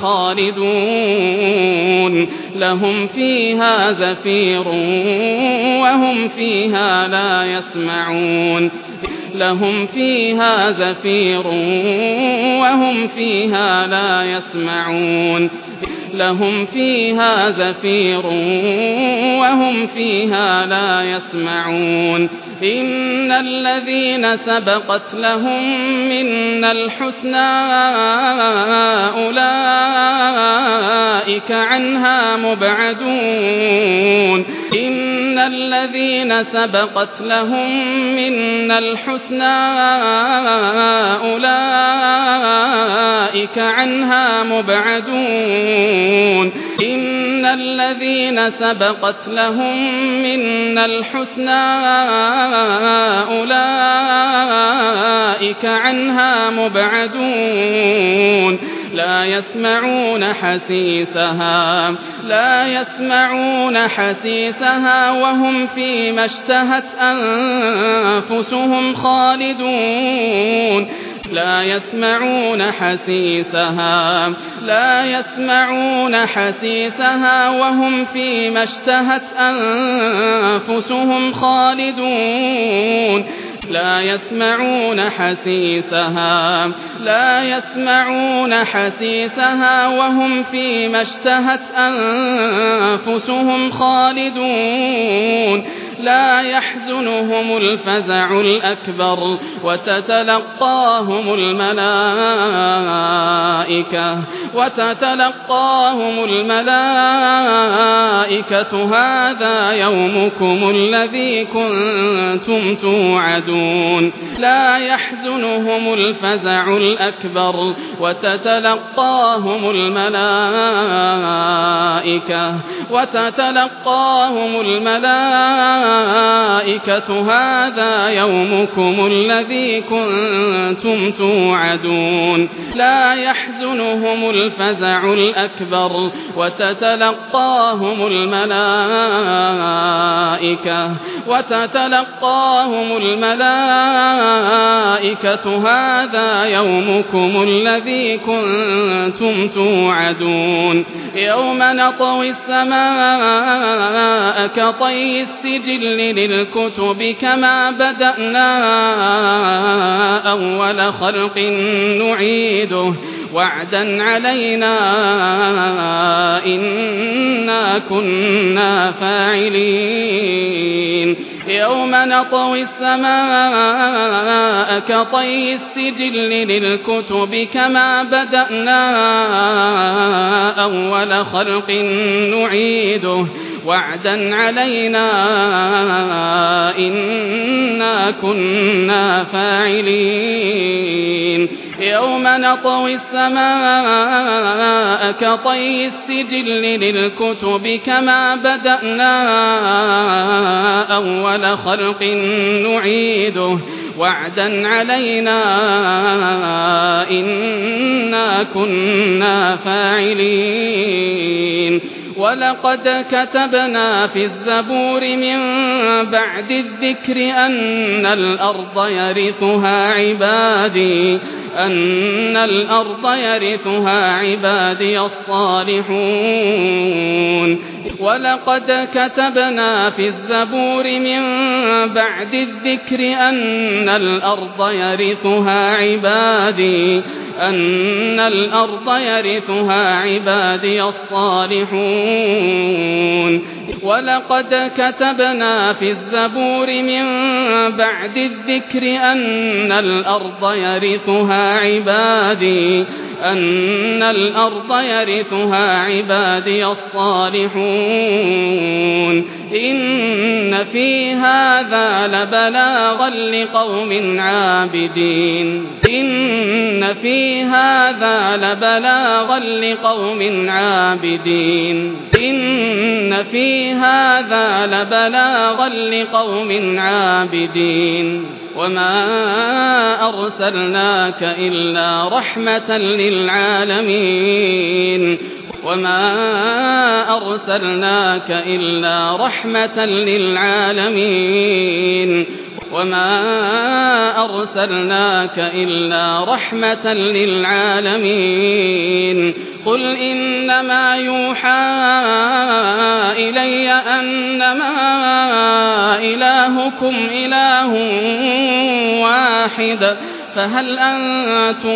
خالدون لهم فيها زفير وهم فيها لا يسمعون لهم فيها زفير وهم فيها لا يسمعون لهم فيها زفير وهم فيها لا يسمعون إن الذين سبقت لهم منا الحسنى أولئك عنها مبعدون إن الذين سبقت لهم منا الحسنى أولئك عنها مبعدون إن الذين سبقت لهم منا الحسنى أولئك عنها مبعدون لا يسمعون حسيسها لا يسمعون حسيسها وهم فيما اشتهت أنفسهم خالدون لا يسمعون حسيسها لا يسمعون حسيسها وهم فيما اشتهت أنفسهم خالدون لا يسمعون حسيسها لا يسمعون حسيسها وهم فيما اشتهت أنفسهم خالدون لا يحزنهم الفزع الأكبر وتتلقاهم الملائكة وتتلقاهم الملائكة هذا يومكم الذي كنتم توعدون لا يحزنهم الفزع الأكبر وتتلقاهم الملائكة وتتلقاهم الملائكة هذا يومكم الذي كنتم توعدون لا يحزنهم الفزع الأكبر وتتلقاهم الملائكة وتتلقاهم الملائكة هذا يومكم الذي كنتم توعدون يوم نطوي السماء كطي السجل للكتب كما بدأنا أول خلق نعيده وعدا علينا إنا كنا فاعلين يوم نطوي السماء كطي السجل للكتب كما بدأنا أول خلق نعيده وعدا علينا إنا كنا فاعلين يوم نطوي السماء كطي السجل للكتب كما بدأنا أول خلق نعيده وعدا علينا إنا كنا فاعلين ولقد كتبنا في الزبور من بعد الذكر أن الأرض يرثها عبادي أن الأرض يرثها عبادي الصالحون ولقد كتبنا في الزبور من بعد الذكر أن الأرض يرثها عبادي أن الأرض يرثها عبادي الصالحون ولقد كتبنا في الزبور من بعد الذكر أن الأرض يرثها عبادي أن الأرض يرثها عبادي الصالحون إن في هذا لبلاغا لقوم عابدين إن في هذا لبلاغا لقوم عابدين إن في هذا لبلاغا لقوم عابدين وما أرسلناك إلا رحمة للعالمين وما أرسلناك إلا رحمة للعالمين وما أرسلناك إلا رحمة للعالمين قل إنما يوحى إلي أنما إلهكم إله واحد فهل أنتم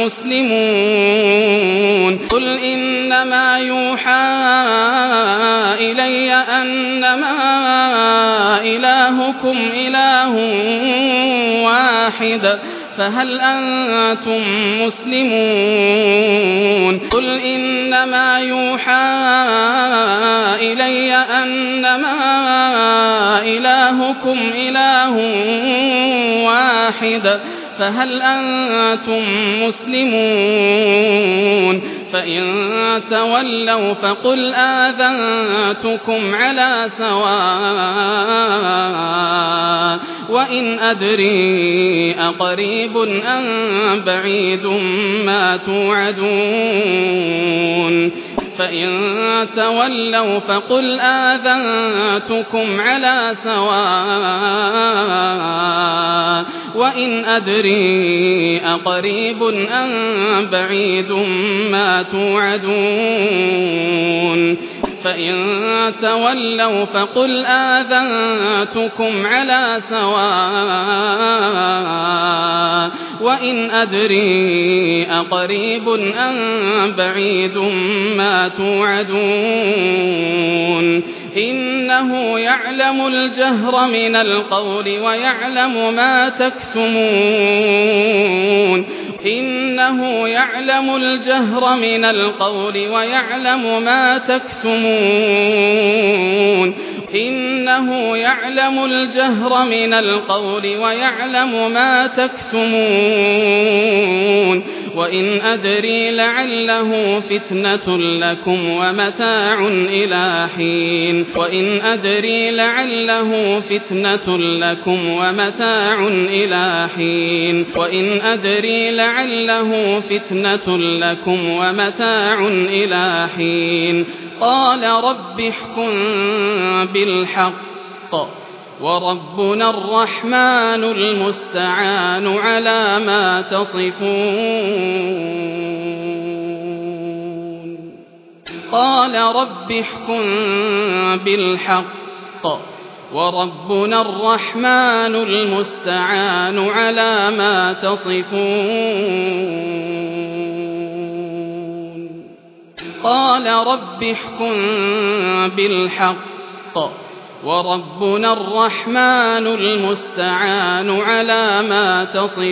مسلمون قل إنما يوحى إلي أنما إلهكم إله واحد فهل أنتم مسلمون قل إنما يوحى إلي أنما إلهكم إله واحد فهل أنتم مسلمون فإن تولوا فقل آذنتكم على سواء وإن أدري أقريب أم بعيد ما توعدون فإن تولوا فقل آذنتكم على سواء وإن أدري أقريب أم بعيد ما توعدون فإن تولوا فقل آذنتكم على سواء وإن أدري أقريب أم بعيد ما توعدون إنه يعلم الجهر من القول ويعلم ما تكتمون إنه يعلم الجهر من القول ويعلم ما تكتمون إنه يعلم الجهر من القول ويعلم ما تكتمون وإن أدري لعله فتنة لكم ومتاع إلى حين وإن أدري لعله فتنة لكم ومتاع إلى حين وإن أدري لعله فتنة لكم ومتاع إلى حين قال رب احكم بالحق وربنا الرحمن المستعان على ما تصفون قال رب احكم بالحق وربنا الرحمن المستعان على ما تصفون قال رب احكم بالحق وربنا الرحمن المستعان على ما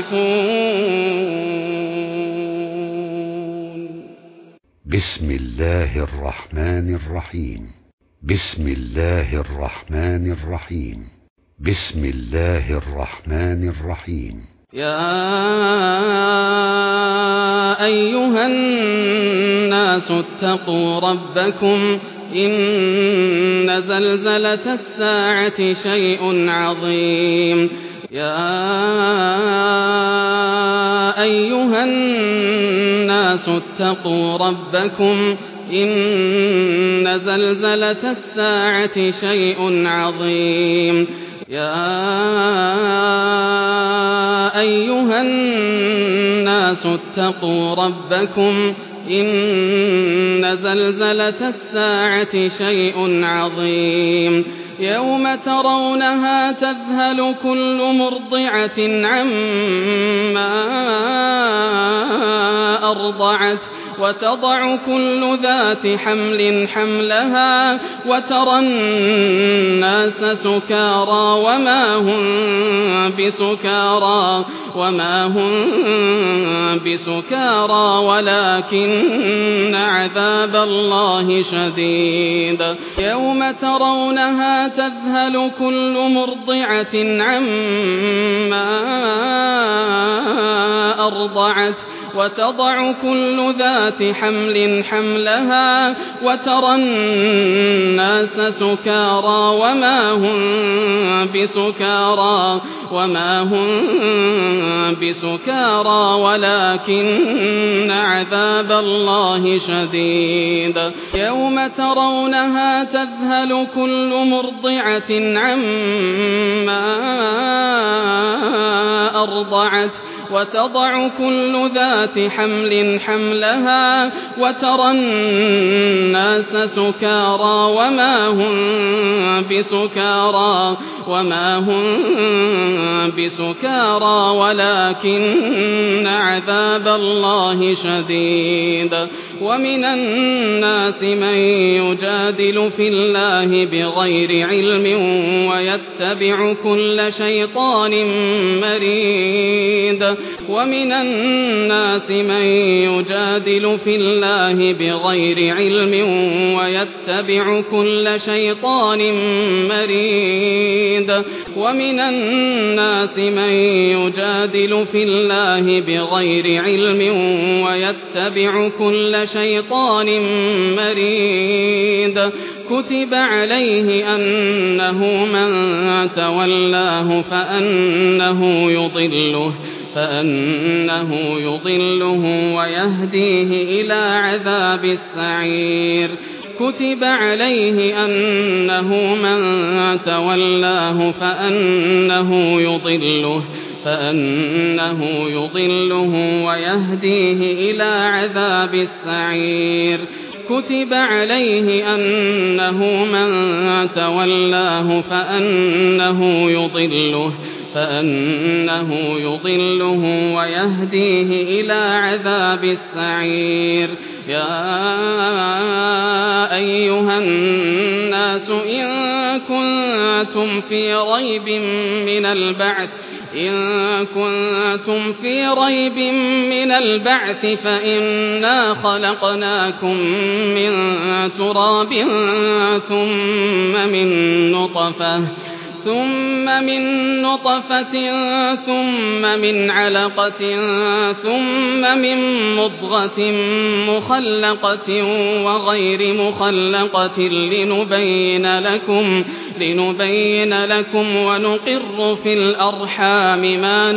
تصفون بسم الله الرحمن الرحيم بسم الله الرحمن الرحيم بسم الله الرحمن الرحيم يا أيها الناس اتقوا ربكم إن زلزلة الساعة شيء عظيم يا أيها الناس اتقوا ربكم إن زلزلة الساعة شيء عظيم يا أيها الناس اتقوا ربكم إن زلزلة الساعة شيء عظيم يوم ترونها تذهل كل مرضعة عما أرضعت وتضع كل ذات حمل حملها وترى الناس سكارى وما هم بسكارى وما هم بسكارى ولكن عذاب الله شديد يوم ترونها تذهل كل مرضعة عما أرضعت وتضع كل ذات حمل حملها وترى الناس سكارى وما هم بسكارى وما هم بسكارى ولكن عذاب الله شديد يوم ترونها تذهل كل مرضعة عما أرضعت وتضع كل ذات حمل حملها وترى الناس سكارى وما هم بسكارى وما هم بسكارى ولكن عذاب الله شديد ومن الناس من يجادل في الله بغير علم ويتبع كل شيطان مريد ومن الناس من يجادل في الله بغير علم ويتبع كل شيطان مريد ومن الناس من يجادل في الله بغير علم ويتبع كل شيطان مريد كتب عليه أنه من تولاه فأنه يضله فأنه يضله ويهديه إلى عذاب السعير كتب عليه أنه من تولاه فأنه يضله فأنه يضله ويهديه إلى عذاب السعير كتب عليه أنه من تولاه فأنه يضله فأنه يضله ويهديه إلى عذاب السعير يا أيها الناس كنتم في ريب من البعث إن كنتم في ريب من البعث فإنا خلقناكم من تراب ثم من نطفة ثم من نطفة ثم من علقة ثم من مضغة مخلقة وغير مخلقة لنبين لكم لنبين لكم ونقر في الأرحام ما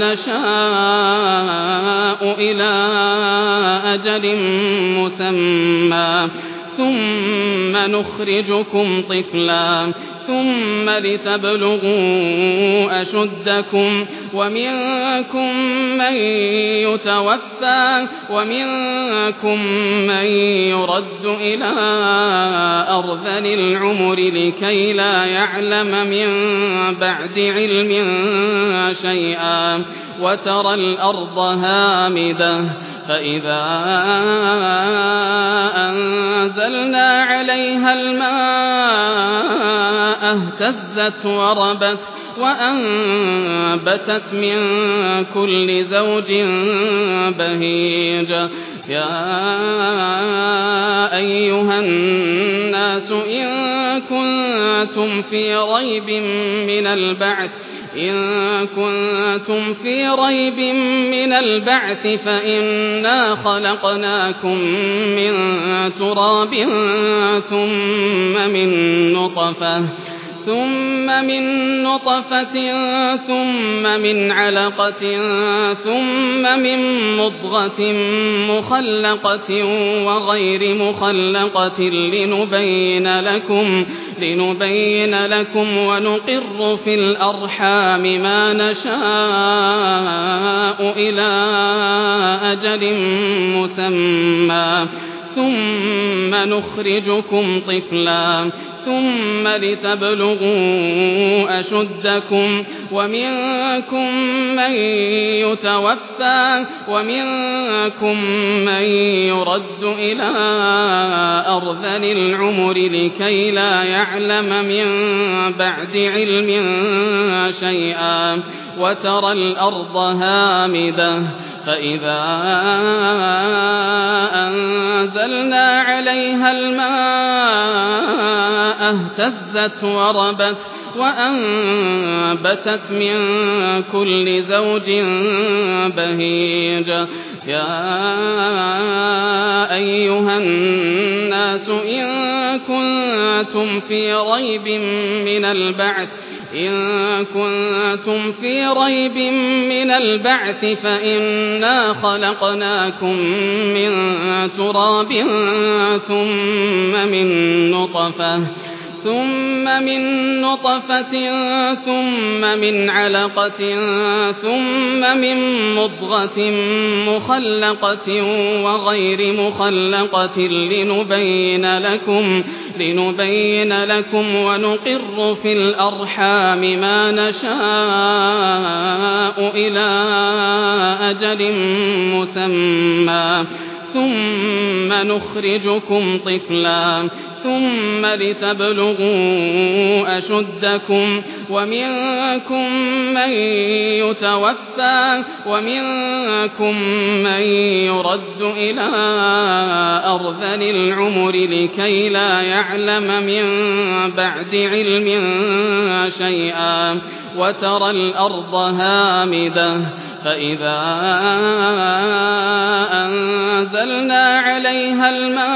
نشاء إلى أجل مسمى ثم نخرجكم طفلا ثم لتبلغوا أشدكم ومنكم من يتوفى ومنكم من يرد إلى أرذل العمر لكي لا يعلم من بعد علم شيئا وترى الأرض هامدة فإذا أنزلنا عليها الماء اهتزت وربت وأنبتت من كل زوج بهيج يا أيها الناس إن كنتم في ريب من البعث إن كنتم في ريب من البعث فإنا خلقناكم من تراب ثم من نطفة ثم من نطفة ثم من علقة ثم من مضغة مخلقة وغير مخلقة لنبين لكم لنبين لكم ونقر في الأرحام ما نشاء إلى أجل مسمى ثم نخرجكم طفلا ثم لتبلغوا أشدكم ومنكم من يتوفى ومنكم من يرد إلى أرذل العمر لكي لا يعلم من بعد علم شيئا وترى الأرض هامدة فإذا أنزلنا عليها الماء اهتزت وربت وأنبتت من كل زوج بهيج يا أيها الناس إن كنتم في ريب من البعث إن كنتم في ريب من البعث فإنا خلقناكم من تراب ثم من نطفة ثم من نطفة ثم من علقة ثم من مضغة مخلقة وغير مخلقة لنبين لكم لنبين لكم ونقر في الأرحام ما نشاء إلى أجل مسمى ثم نخرجكم طفلا ثم لتبلغوا أشدكم ومنكم من يتوفى ومنكم من يرد إلى أرذل العمر لكي لا يعلم من بعد علم شيئا وترى الأرض هامدة فإذا أنزلنا عليها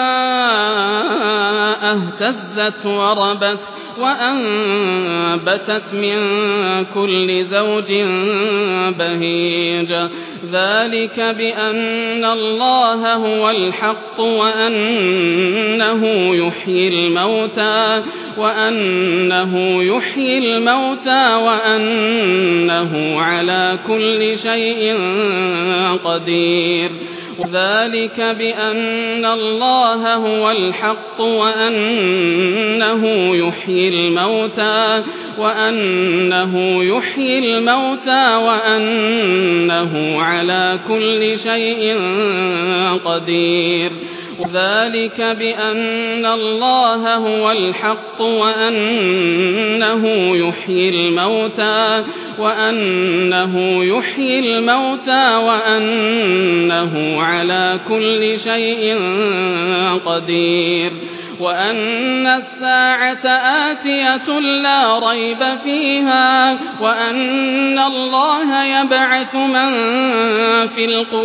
الماء اهتزت وربت وأنبتت من كل زوج بهيج ذلك بأن الله هو الحق وأنه يحيي الموتى وأنه يحيي الموتى وأنه على كل شيء قدير ذلك بأن الله هو الحق وأنه يحيي الموتى وأنه يحيي الموتى وأنه على كل شيء قدير ذلك بأن الله هو الحق وأنه يحيي الموتى وأنه يحيي الموتى وأنه على كل شيء قدير وأن الساعة آتية لا ريب فيها وأن الله يبعث من في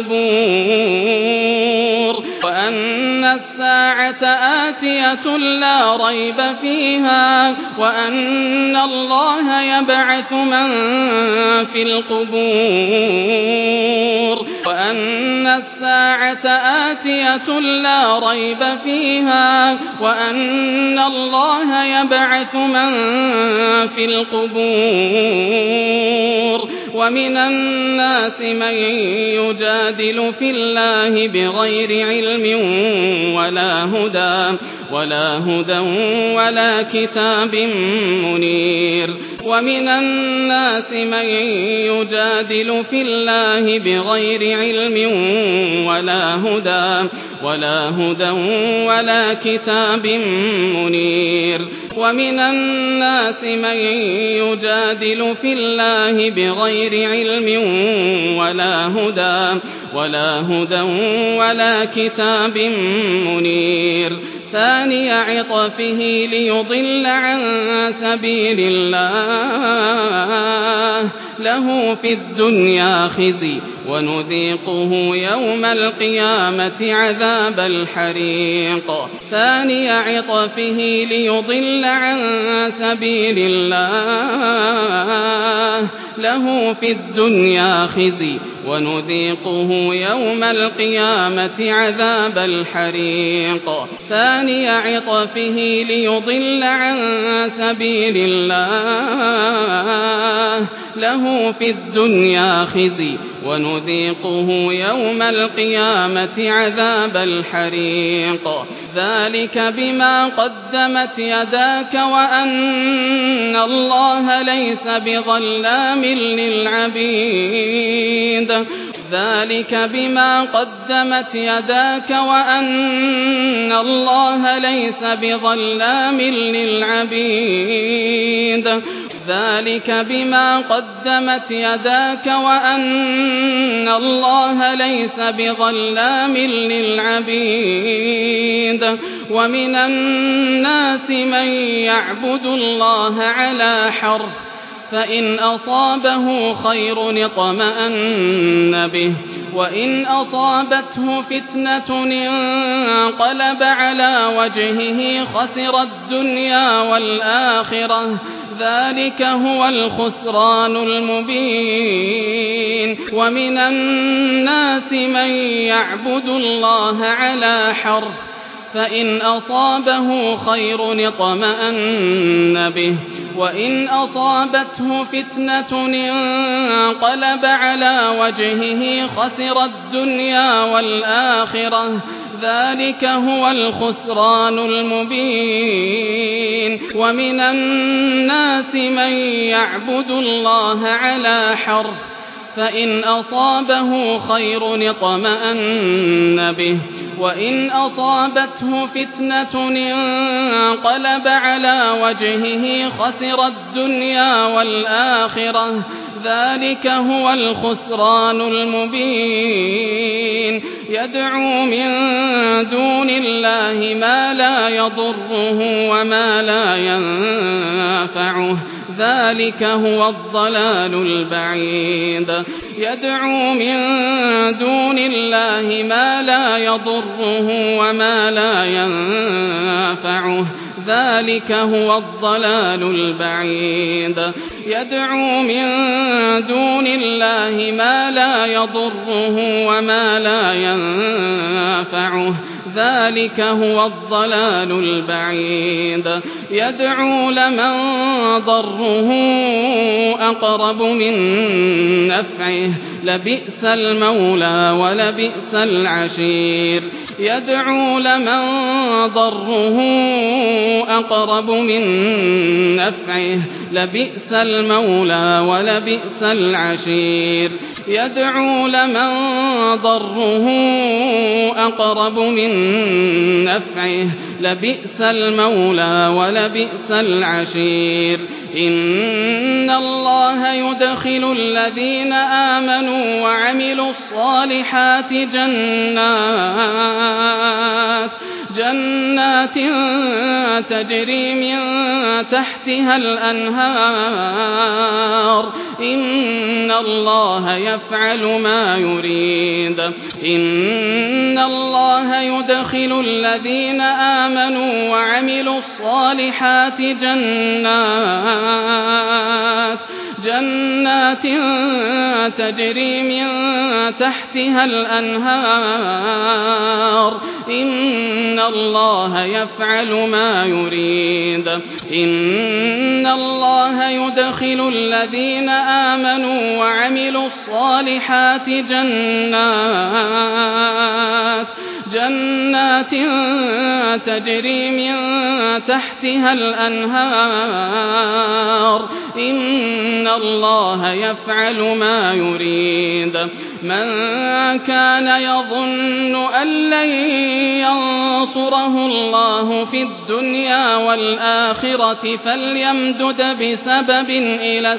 القبور وأن الساعة آتية لا ريب فيها وأن الله يبعث من في القبور وأن الساعة آتية لا ريب فيها وأن الله يبعث من في القبور ومن الناس من يجادل في الله بغير علم ولا هدى ولا هدى ولا كتاب منير ومن الناس من يجادل في الله بغير علم ولا هدى ولا هدى ولا كتاب منير ومن الناس من يجادل في الله بغير علم ولا هدى ولا هدى ولا كتاب منير ثاني عطفه ليضل عن سبيل الله له في الدنيا خزي ونذيقه يوم القيامة عذاب الحريق ثاني عطفه ليضل عن سبيل الله له في الدنيا خزي ونذيقه يوم القيامة عذاب الحريق ثاني عطفه ليضل عن سبيل الله له في الدنيا خزي ونذيقه يوم القيامة عذاب الحريق ذلك بما قدمت يداك وأن الله ليس بظلام للعبيد ذلك بما قدمت يداك وأن الله ليس بظلام للعبيد ذلك بما قدمت يداك وأن الله ليس بظلام للعبيد ومن الناس من يعبد الله على حرف فإن أصابه خير اطمأن به وإن أصابته فتنة انقلب على وجهه خسر الدنيا والآخرة ذلك هو الخسران المبين ومن الناس من يعبد الله على حرف فإن أصابه خير اطمأن به وإن أصابته فتنة انقلب على وجهه خسر الدنيا والآخرة ذلك هو الخسران المبين ومن الناس من يعبد الله على حرف فإن أصابه خير اطمأن به وإن أصابته فتنة انقلب على وجهه خسر الدنيا والآخرة ذلك هو الخسران المبين يدعو من دون الله ما لا يضره وما لا ينفعه ذلك هو الضلال البعيد يدعو من دون الله ما لا يضره وما لا ينفعه ذلك هو الضلال البعيد يدعو من دون الله ما لا يضره وما لا ينفعه ذلك هو الضلال البعيد يدعو لمن ضره أقرب من نفعه لبئس المولى ولبئس العشير يدعو لمن ضره أقرب من نفعه لبئس المولى ولبئس العشير يدعو لمن ضره أقرب من نفعه لبئس المولى ولبئس العشير إن الله يدخل الذين آمنوا وعملوا الصالحات جنات جنات تجري من تحتها الأنهار إن الله يفعل ما يريد إن الله يدخل الذين آمنوا وعملوا الصالحات جنات جنات تجري من تحتها الأنهار إن الله يفعل ما يريد إن الله يدخل الذين آمنوا وعملوا الصالحات جنات جنات تجري من تحتها الأنهار إن الله يفعل ما يريد من كان يظن أن لن ينصره الله في الدنيا والآخرة فليمدد بسبب إلى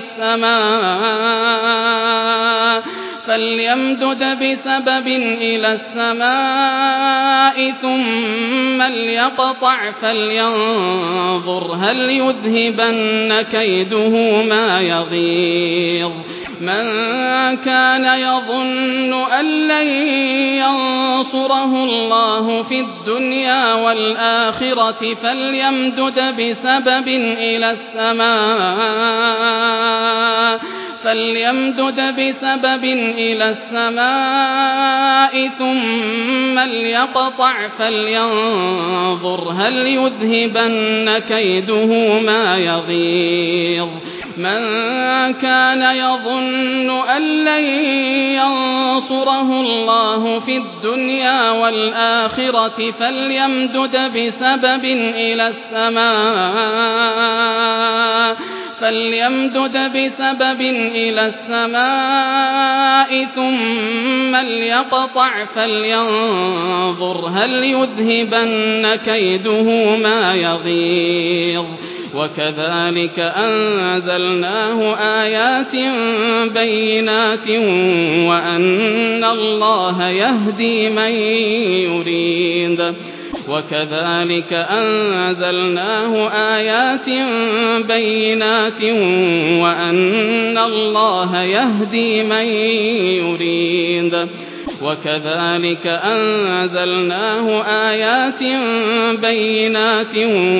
السماء فليمدد بسبب إلى السماء ثم ليقطع فلينظر هل يذهبن كيده ما يغيظ من كان يظن أن لن ينصره الله في الدنيا والآخرة فليمدد بسبب إلى السماء فليمدد بسبب إلى السماء ثم ليقطع فلينظر هل يذهبن كيده ما يغيظ من كان يظن أن لن ينصره الله في الدنيا والآخرة فليمدد بسبب إلى السماء فليمدد بسبب إلى السماء ثم ليقطع فلينظر هل يذهبن كيده ما يغيظ وكذلك أنزلناه آيات بينات وأن الله يهدي من يريد وكذلك أنزلناه آيات بينات وأن الله يهدي من يريد وكذلك أنزلناه آيات بينات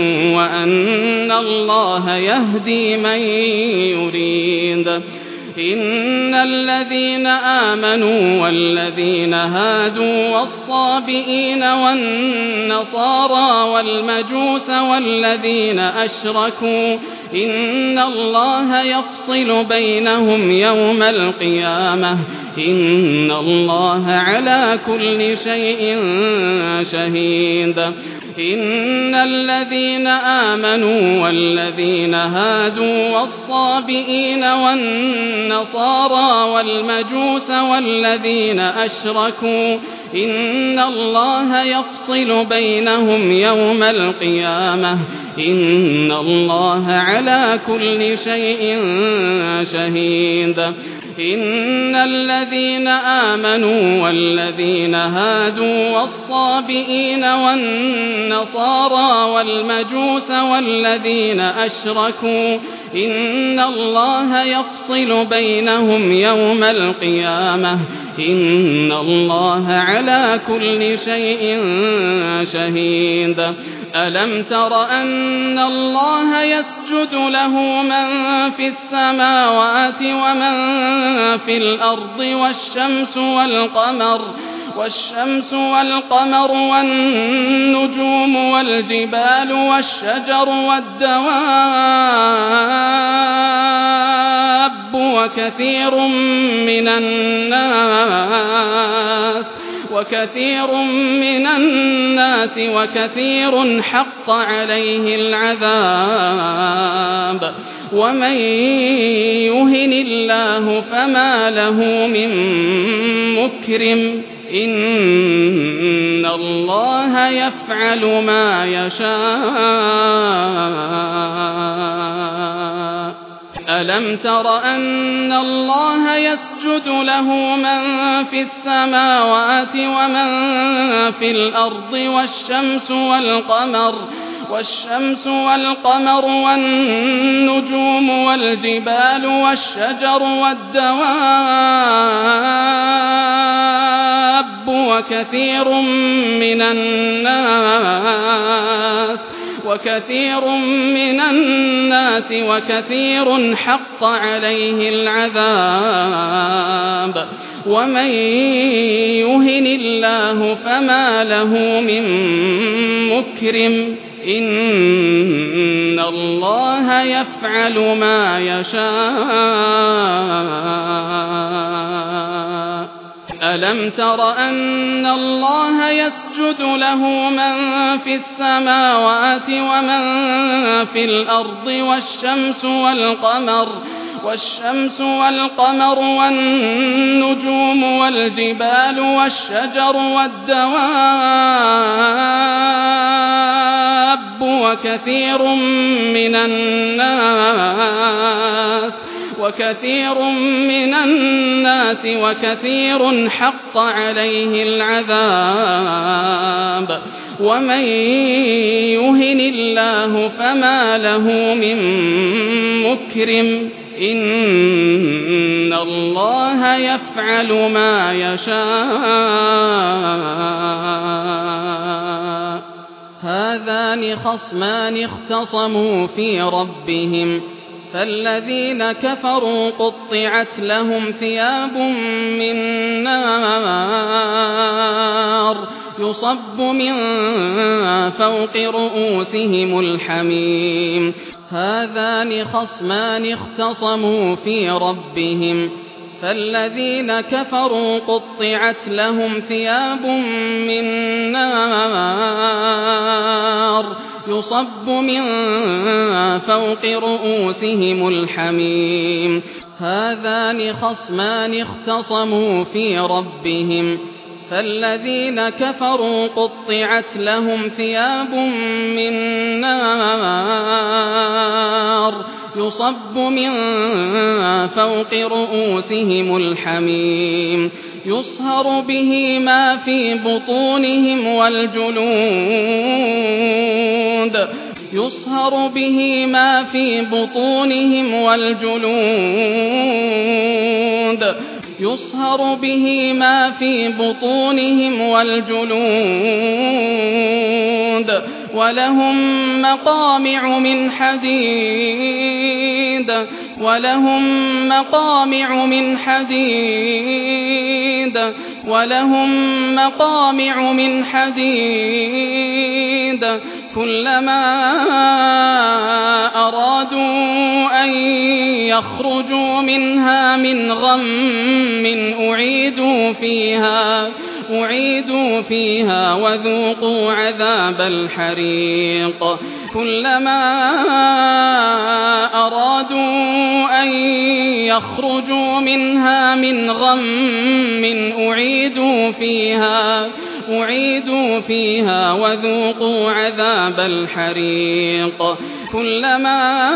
وأن الله يهدي من يريد إن الذين آمنوا والذين هادوا والصابئين والنصارى والمجوس والذين أشركوا إن الله يفصل بينهم يوم القيامة إن الله على كل شيء شهيد إن الذين آمنوا والذين هادوا والصابئين والنصارى والمجوس والذين أشركوا إن الله يفصل بينهم يوم القيامة إن الله على كل شيء شهيد إن الذين آمنوا والذين هادوا والصابئين والنصارى والمجوس والذين أشركوا إن الله يفصل بينهم يوم القيامة إن الله على كل شيء شهيد ألم تر أن الله يسجد له من في السماوات ومن في الأرض والشمس والقمر والشمس والقمر والنجوم والجبال والشجر والدواب وكثير من الناس وكثير من الناس وكثير حق عليه العذاب ومن يهن الله فما له من مكرم إن الله يفعل ما يشاء ألم تر أن الله يسجد له من في السماوات ومن في الأرض والشمس والقمر والشمس والقمر والنجوم والجبال والشجر والدواب وكثير من الناس وكثير من الناس وكثير حق عليه العذاب ومن يهن الله فما له من مكرم إن الله يفعل ما يشاء ألم تر أن الله يسجد له من في السماوات ومن في الأرض والشمس والقمر والشمس والقمر والنجوم والجبال والشجر والدواب وكثير من الناس وكثير من الناس وكثير حق عليه العذاب ومن يهن الله فما له من مكرم إن الله يفعل ما يشاء هذان خصمان اختصموا في ربهم فالذين كفروا قطعت لهم ثياب من نار يصب من فوق رؤوسهم الحميم هذان خصمان اختصموا في ربهم فالذين كفروا قطعت لهم ثياب من نار يصب من فوق رؤوسهم الحميم هذان خصمان اختصموا في ربهم فالذين كفروا قطعت لهم ثياب من نار يصب من فوق رؤوسهم الحميم يصهر به ما في بطونهم والجلود يصهر به ما في بطونهم والجلود يصهر به ما في بطونهم والجلود ولهم مقامع من حديد ولهم مقامع من حديد ولهم مقامع من حديد كلما أرادوا أن يخرجوا منها من غم أعيدوا فيها أعيدوا فيها وذوقوا عذاب الحريق كلما أرادوا أن يخرجوا منها من غم أعيدوا فيها أعيدوا فيها وذوقوا عذاب الحريق كلما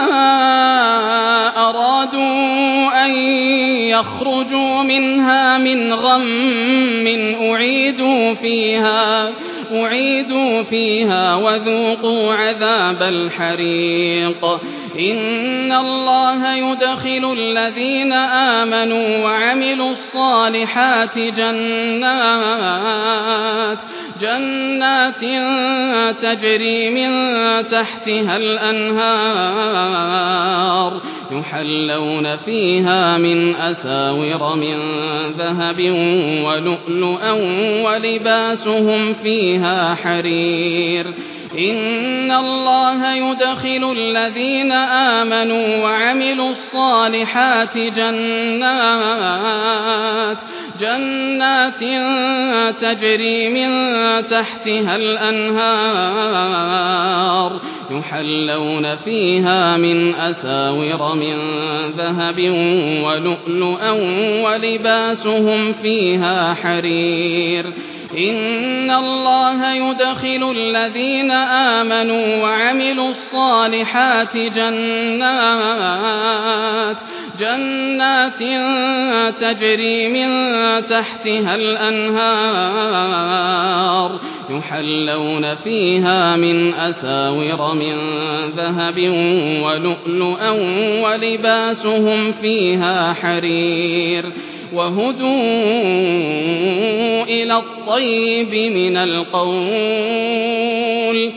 أرادوا أن يخرجوا منها من غم أعيدوا فيها أعيدوا فيها وذوقوا عذاب الحريق إن الله يدخل الذين آمنوا وعملوا الصالحات جنات جنات تجري من تحتها الأنهار يحلون فيها من أساور من ذهب ولؤلؤا ولباسهم فيها حرير إن الله يدخل الذين آمنوا وعملوا الصالحات جنات جنات تجري من تحتها الأنهار يحلون فيها من أساور من ذهب ولؤلؤا ولباسهم فيها حرير إن الله يدخل الذين آمنوا وعملوا الصالحات جنات جنات تجري من تحتها الأنهار يحلون فيها من أساور من ذهب ولؤلؤا ولباسهم فيها حرير وهدوا إلى الطيب من القول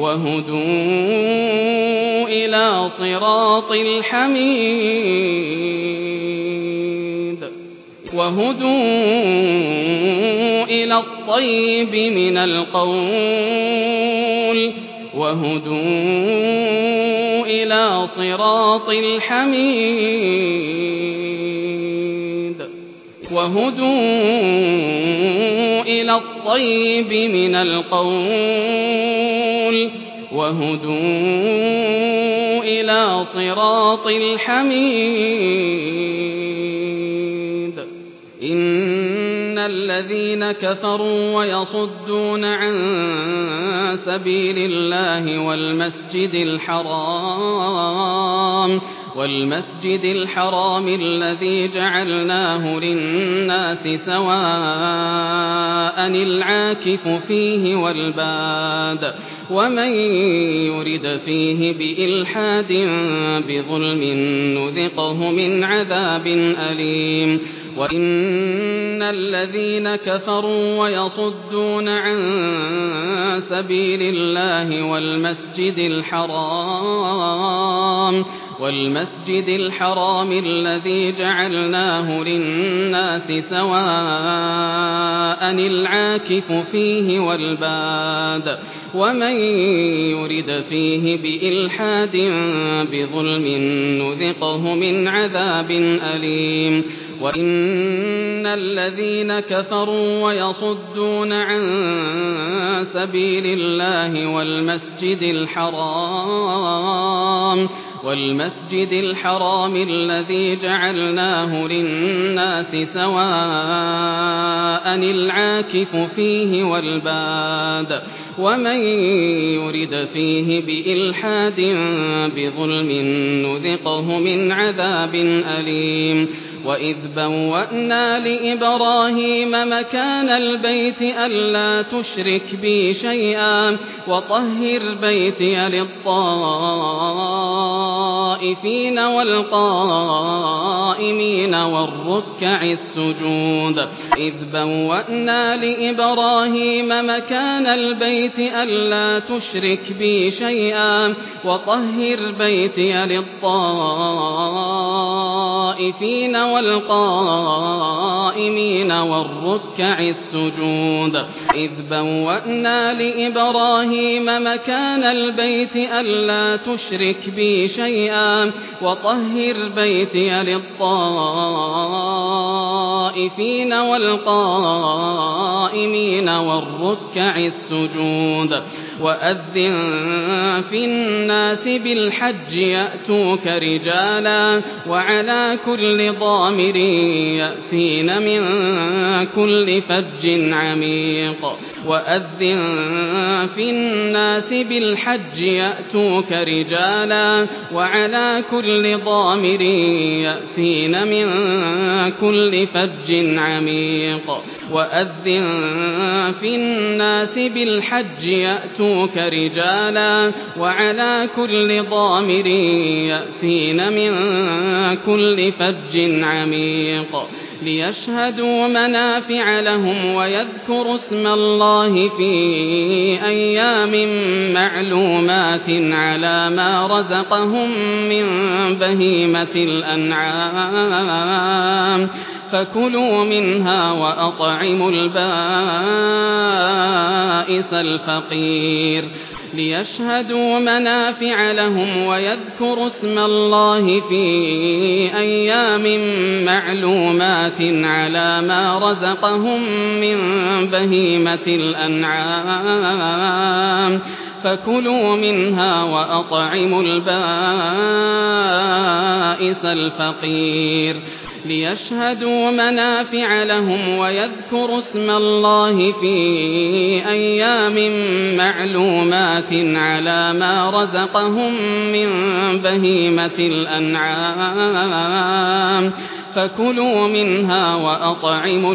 وهدوا إلى صراط الحميد وهدوا إلى الطيب من القول وهدوا إلى صراط الحميد وهدوا إلى الطيب من القول وهدوا إلى صراط الحميد إن الذين كفروا ويصدون عن سبيل الله والمسجد الحرام والمسجد الحرام الذي جعلناه للناس سواء العاكف فيه والباد ومن يرد فيه بإلحاد بظلم نذقه من عذاب أليم وإن الذين كفروا ويصدون عن سبيل الله والمسجد الحرام والمسجد الحرام الذي جعلناه للناس سواء العاكف فيه والباد ومن يرد فيه بإلحاد بظلم نذقه من عذاب أليم وإن الذين كفروا ويصدون عن سبيل الله والمسجد الحرام والمسجد الحرام الذي جعلناه للناس سواء العاكف فيه والباد ومن يرد فيه بإلحاد بظلم نذقه من عذاب أليم وإذ بوأنا لإبراهيم مكان البيت ألا تشرك بي شيئا وطهر بيتي للطائفين والقائمين والركع السجود إذ بوأنا لإبراهيم مكان البيت ألا تشرك بي شيئا وطهر بيتي للطائفين والقائمين والركع السجود إذ بوأنا لإبراهيم مكان البيت ألا تشرك بي شيئا وطهر بيتي للطائفين والقائمين والركع السجود وأذن في الناس بالحج يأتوك رجالا وعلى كل ضامر يأتين من كل فج عميق وأذن في الناس بالحج يأتوك رجالا وعلى كل ضامر يأتين من كل فج عميق وأذن في الناس بالحج يأتوك رجالا وعلى كل ضامر يأتين من كل فج عميق ليشهدوا منافع لهم ويذكروا اسم الله في أيام معلومات على ما رزقهم من بهيمة الأنعام فكلوا منها وأطعموا البائس الفقير ليشهدوا منافع لهم ويذكروا اسم الله في أيام معلومات على ما رزقهم من بهيمة الأنعام فكلوا منها وأطعموا البائس الفقير ليشهدوا منافع لهم ويذكروا اسم الله في أيام معلومات على ما رزقهم من بهيمة الأنعام فكلوا منها وأطعموا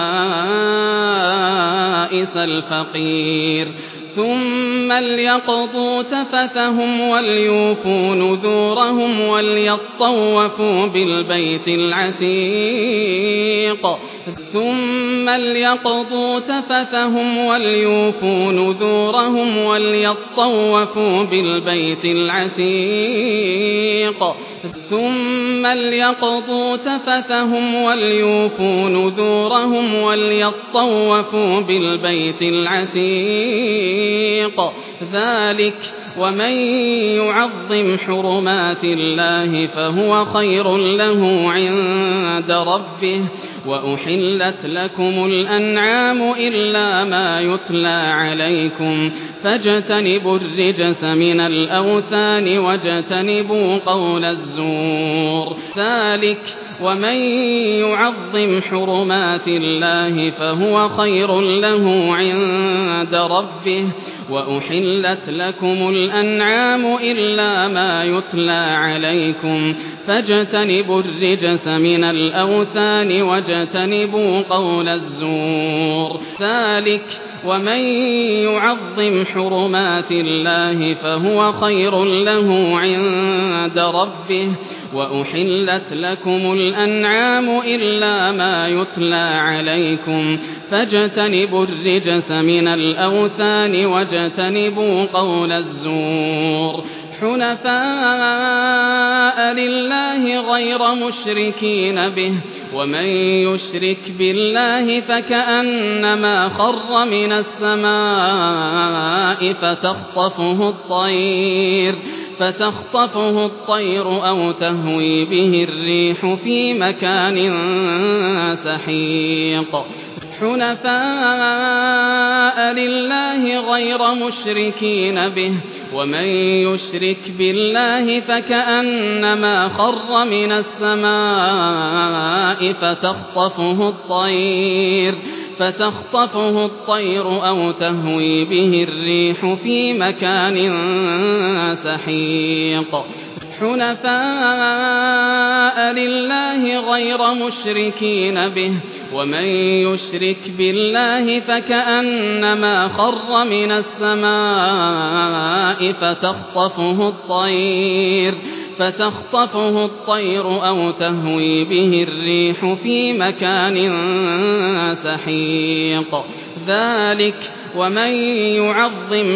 البائس الفقير ثم ليقضوا تفثهم وليوفوا نذورهم وليطوفوا بالبيت العتيق ثم ليقضوا تفثهم وليوفوا نذورهم وليطوفوا بالبيت العتيق ثم ليقضوا تفثهم وليوفوا نذورهم وليطوفوا بالبيت العتيق ذلك ومن يعظم حرمات الله فهو خير له عند ربه وأحلت لكم الأنعام إلا ما يتلى عليكم فاجتنبوا الرجس من الأوثان واجتنبوا قول الزور ذلك ومن يعظم حرمات الله فهو خير له عند ربه وأحلت لكم الأنعام إلا ما يتلى عليكم فاجتنبوا الرجس من الأوثان واجتنبوا قول الزور ذلك ومن يعظم حرمات الله فهو خير له عند ربه وأحلت لكم الأنعام إلا ما يتلى عليكم فاجتنبوا الرجس من الأوثان واجتنبوا قول الزور حنفاء لله غير مشركين به ومن يشرك بالله فكأنما خر من السماء فتخطفه الطير فتخطفه الطير أو تهوي به الريح في مكان سحيق حنفاء لله غير مشركين به ومن يشرك بالله فكأنما خر من السماء فتخطفه الطير فتخطفه الطير أو تهوي به الريح في مكان سحيق حنفاء لله غير مشركين به ومن يشرك بالله فكأنما خر من السماء فتخطفه الطير فتخطفه الطير أو تهوي به الريح في مكان سحيق ذلك ومن يعظم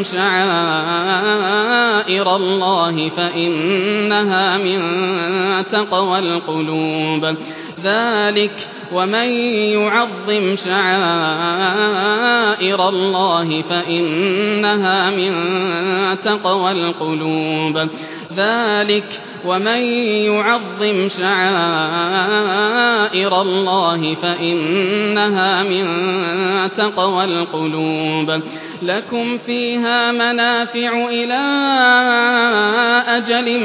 شعائر الله فإنها من تقوى القلوب ذلك ومن يعظم شعائر الله فإنها من تقوى القلوب ذلك ومن يعظم شعائر الله فإنها من تقوى القلوب لكم فيها منافع إلى أجل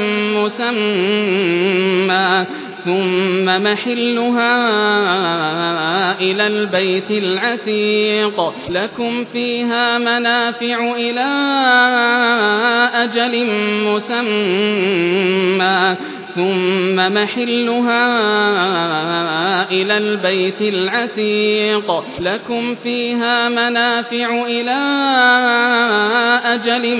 مسمى ثم محلها إلى البيت العتيق لكم فيها منافع إلى أجل مسمى ثم محلها إلى البيت العتيق لكم فيها منافع إلى أجل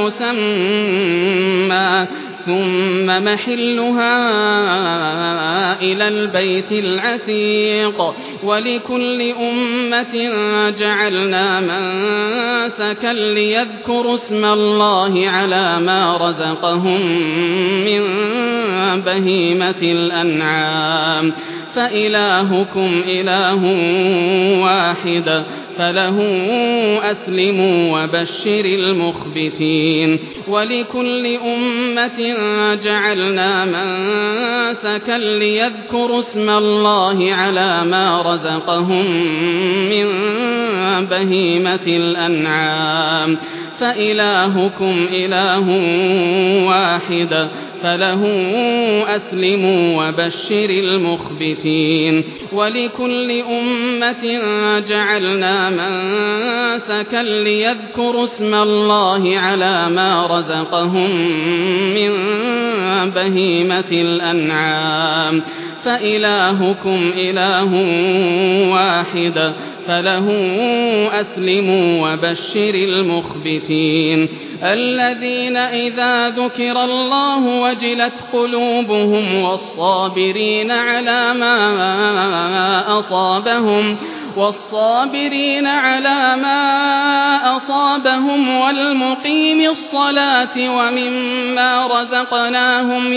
مسمى ثم محلها إلى البيت العتيق ولكل أمة جعلنا منسكا ليذكروا اسم الله على ما رزقهم من بهيمة الأنعام فإلهكم إله واحد فله أسلموا وبشر المخبتين ولكل أمة جعلنا منسكا ليذكروا اسم الله على ما رزقهم من بهيمة الأنعام فإلهكم إله واحد فله أسلموا وبشر المخبتين ولكل أمة جعلنا منسكا ليذكروا اسم الله على ما رزقهم من بهيمة الأنعام فإلهكم إله واحد فله أسلموا وبشر المخبتين الذين إذا ذكر الله وجلت قلوبهم والصابرين على ما أصابهم والصابرين على ما أصابهم والمقيم الصلاة ومما رزقناهم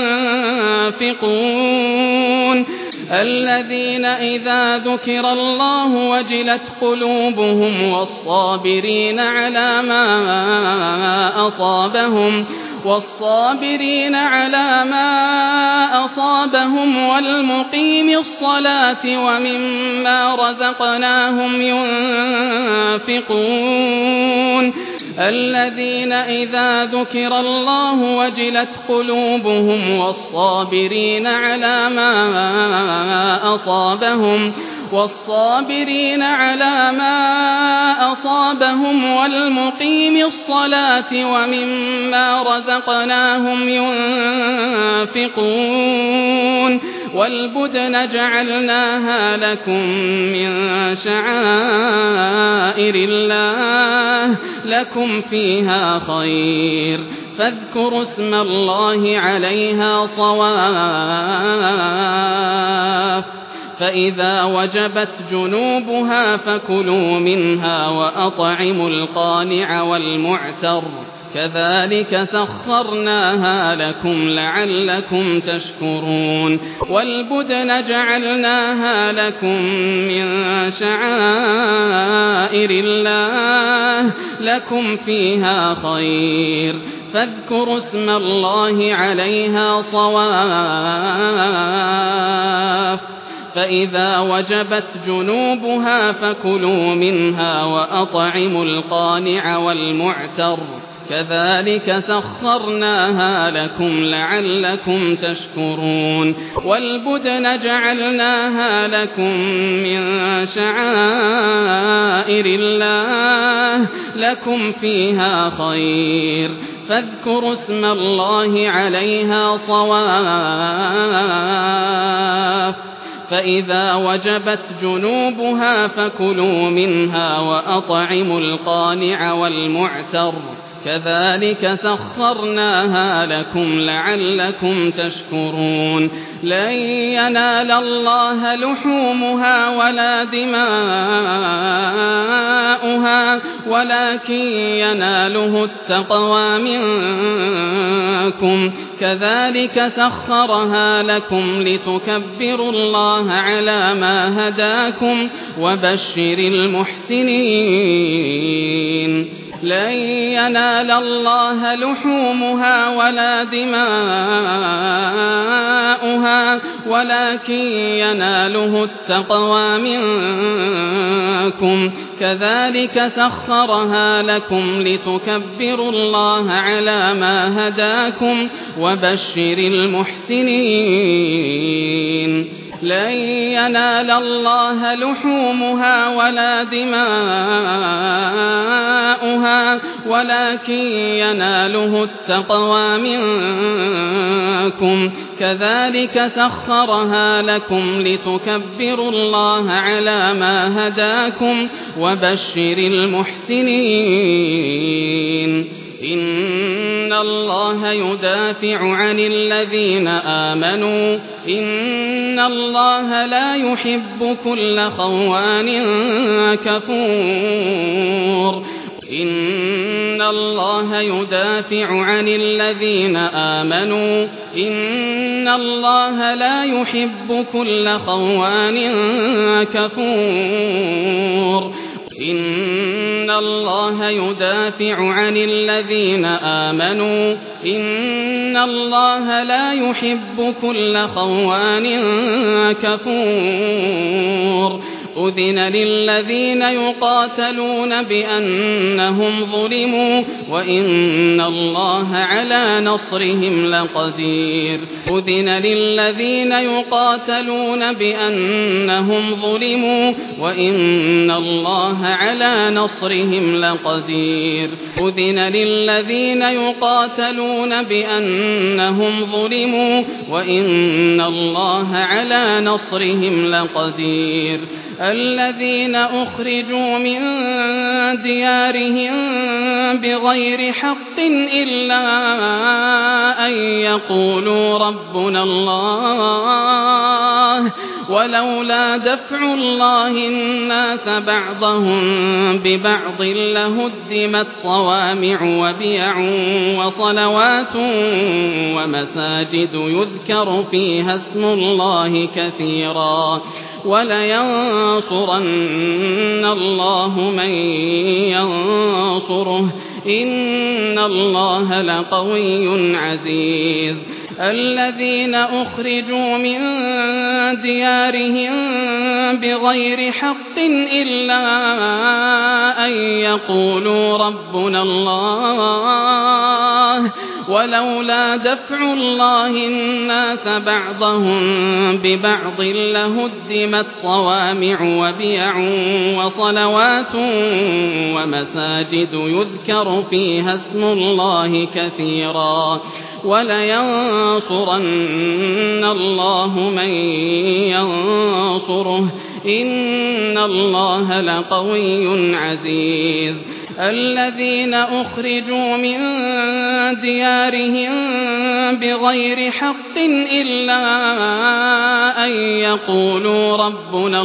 ينفقون الذين إذا ذكر الله وجلت قلوبهم والصابرين على ما أصابهم والصابرين على ما أصابهم والمقيم الصلاة ومما رزقناهم ينفقون الذين إذا ذكر الله وجلت قلوبهم والصابرين على ما أصابهم والصابرين على ما أصابهم والمقيم الصلاة ومما رزقناهم ينفقون والبدن جعلناها لكم من شعائر الله لكم فيها خير فاذكروا اسم الله عليها صواف فإذا وجبت جنوبها فكلوا منها وأطعموا القانع والمعتر كذلك سخرناها لكم لعلكم تشكرون والبدن جعلناها لكم من شعائر الله لكم فيها خير فاذكروا اسم الله عليها صواف فإذا وجبت جنوبها فكلوا منها وأطعموا القانع والمعتر كذلك سخرناها لكم لعلكم تشكرون والبدن جعلناها لكم من شعائر الله لكم فيها خير فاذكروا اسم الله عليها صواف فإذا وجبت جنوبها فكلوا منها وأطعموا القانع والمعتر كذلك سخرناها لكم لعلكم تشكرون لن ينال الله لحومها ولا دماؤها ولكن يناله التقوى منكم كذلك سخرها لكم لتكبروا الله على ما هداكم وبشر المحسنين لن ينال الله لحومها ولا دماؤها ولكن يناله التقوى منكم كذلك سخرها لكم لتكبروا الله على ما هداكم وبشر المحسنين لن ينال الله لحومها ولا دماؤها ولكن يناله التقوى منكم كذلك سخرها لكم لتكبروا الله على ما هداكم وبشر المحسنين إن الله يدافع عن الذين آمنوا إن الله لا يحب كل خوان كفور إن الله يدافع عن الذين آمنوا إن الله لا يحب كل خوان كفور إن الله يدافع عن الذين آمنوا إن الله لا يحب كل خوان كفور أذن للذين يقاتلون بأنهم ظلموا وإن الله على نصرهم لقدير أذن للذين يقاتلون بأنهم ظلموا وإن الله على نصرهم لقدير أذن للذين يقاتلون بأنهم ظلموا وإن الله على نصرهم لقدير الذين أخرجوا من ديارهم بغير حق إلا أن يقولوا ربنا الله ولولا دفع الله الناس بعضهم ببعض لهدمت صوامع وبيع وصلوات ومساجد يذكر فيها اسم الله كثيرا ولينصرن الله من ينصره إن الله لقوي عزيز الذين أخرجوا من ديارهم بغير حق إلا أن يقولوا ربنا الله ولولا دفع الله الناس بعضهم ببعض لهدمت صوامع وبيع وصلوات ومساجد يذكر فيها اسم الله كثيرا ولينصرن الله من ينصره إن الله لقوي عزيز الذين أخرجوا من ديارهم بغير حق إلا أن يقولوا ربنا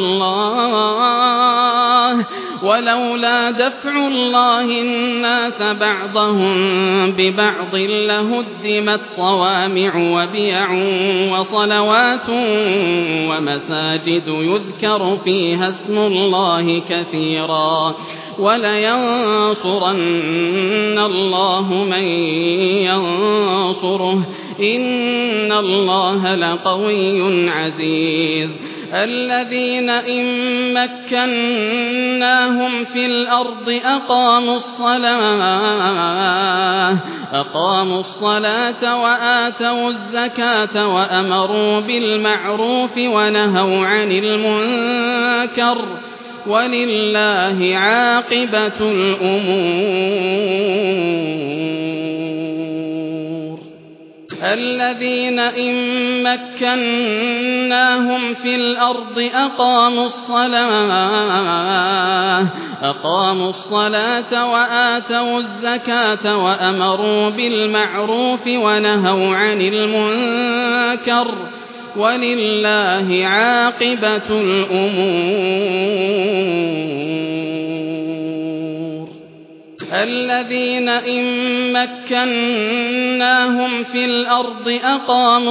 الله ولولا دفع الله الناس بعضهم ببعض لهدمت صوامع وبيع وصلوات ومساجد يذكر فيها اسم الله كثيرا ولينصرن الله من ينصره إن الله لقوي عزيز الذين إن مكناهم في الأرض أقاموا الصلاة أقاموا الصلاة وآتوا الزكاة وأمروا بالمعروف ونهوا عن المنكر ولله عاقبة الأمور الذين إن مكناهم في الأرض أقاموا الصلاة أقاموا الصلاة وآتوا الزكاة وأمروا بالمعروف ونهوا عن المنكر ولله عاقبة الأمور الذين إن مكناهم في الأرض أقاموا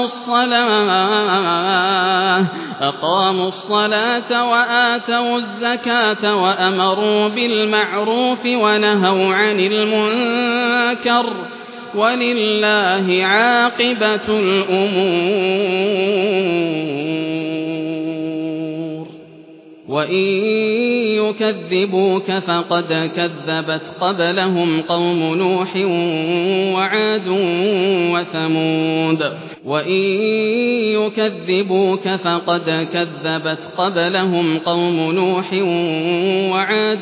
الصلاة أقاموا الصلاة وآتوا الزكاة وأمروا بالمعروف ونهوا عن المنكر ولله عاقبة الأمور وإن يكذبوك فقد كذبت قبلهم قوم نوح وعاد وثمود وإن يكذبوك فقد كذبت قبلهم قوم نوح وعاد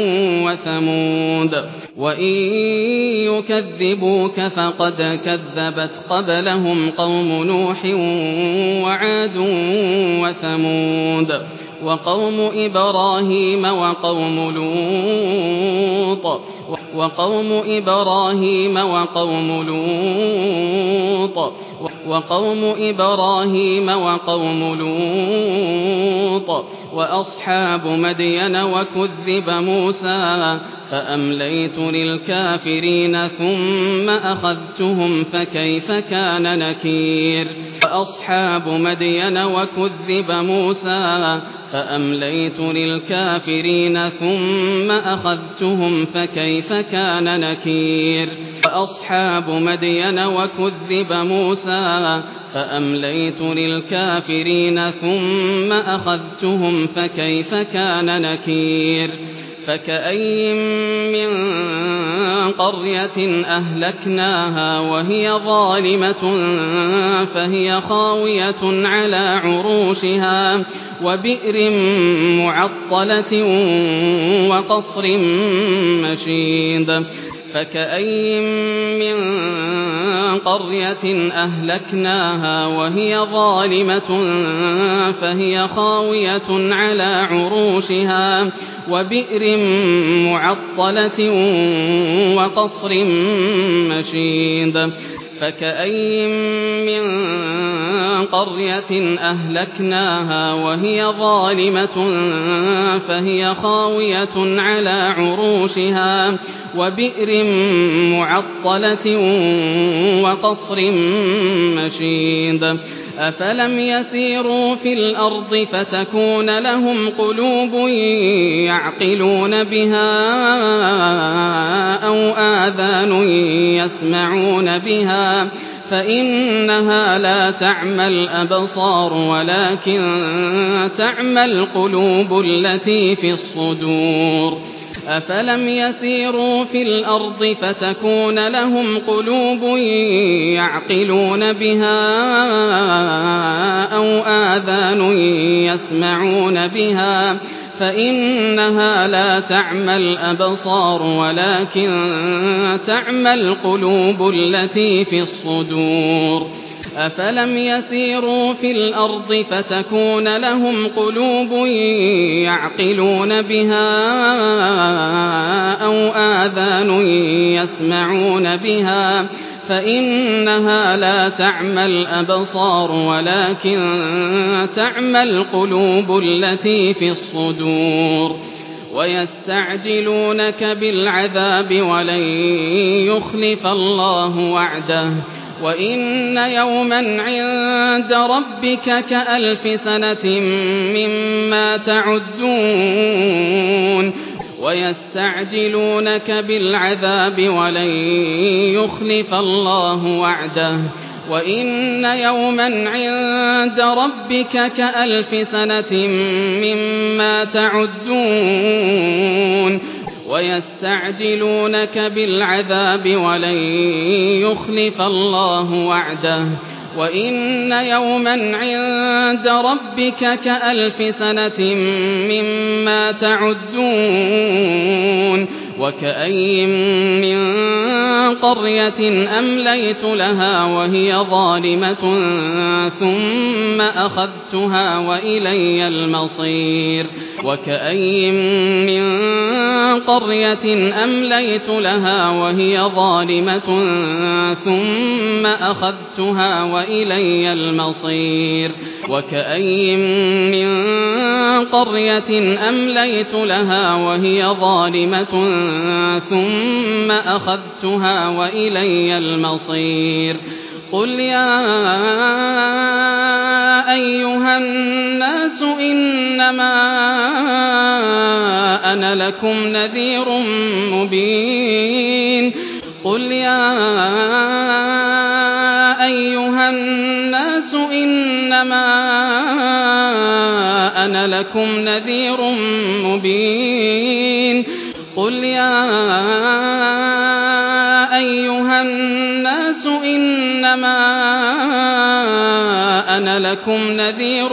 وثمود وإن يكذبوك فقد كذبت قبلهم قوم نوح وعاد وثمود وقوم إبراهيم وقوم لوط وقوم إبراهيم وقوم لوط وقوم إبراهيم وقوم لوط وأصحاب مدين وكذب موسى فأمليت للكافرين ثم أخذتهم فكيف كان نكير وأصحاب مدين وكذب موسى فأمليت للكافرين ثم أخذتهم فكيف كان نكير وأصحاب مدين وكذب موسى فأمليت للكافرين ثم أخذتهم فكيف كان نكير فكأي من قرية أهلكناها وهي ظالمة فهي خاوية على عروشها وبئر معطلة وقصر مشيد فكأي من قرية أهلكناها وهي ظالمة فهي خاوية على عروشها وبئر معطلة وقصر مشيد فكأي من قرية أهلكناها وهي ظالمة فهي خاوية على عروشها وبئر معطلة وقصر مشيد أفلم يسيروا في الأرض فتكون لهم قلوب يعقلون بها أو آذان يسمعون بها فإنها لا تعمى الأبصار ولكن تعمى القلوب التي في الصدور أفلم يسيروا في الأرض فتكون لهم قلوب يعقلون بها أو آذان يسمعون بها فإنها لا تعمى الأبصار ولكن تعمى القلوب التي في الصدور أفلم يسيروا في الأرض فتكون لهم قلوب يعقلون بها أو آذان يسمعون بها فإنها لا تعمى الأبصار ولكن تعمى القلوب التي في الصدور ويستعجلونك بالعذاب ولن يخلف الله وعده وإن يوما عند ربك كألف سنة مما تعدون ويستعجلونك بالعذاب ولن يخلف الله وعده وإن يوما عند ربك كألف سنة مما تعدون ويستعجلونك بالعذاب ولن يخلف الله وعده وإن يوما عند ربك كألف سنة مما تعدون وكأي من قرية أمليت لها وهي ظالمة ثم أخذتها وإلي المصير وكأي من قرية أمليت لها وهي ظالمة ثم أخذتها وإلي المصير وكأي من قرية أمليت لها وهي ظالمة ثم أخذتها وإلي المصير قل يا أيها الناس إنما أنا لكم نذير مبين قل يا أيها الناس إنما أنا لكم نذير مبين قل يا أيها الناس إنما أنا لكم نذير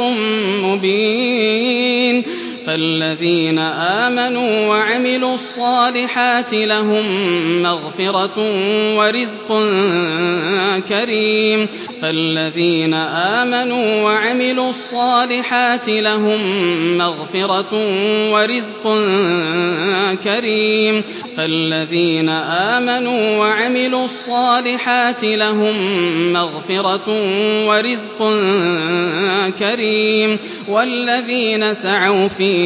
مبين فالذين آمنوا وعملوا الصالحات لهم مغفرة ورزق كريم فالذين آمنوا وعملوا الصالحات لهم مغفرة ورزق كريم فالذين آمنوا وعملوا الصالحات لهم مغفرة ورزق كريم والذين سعوا في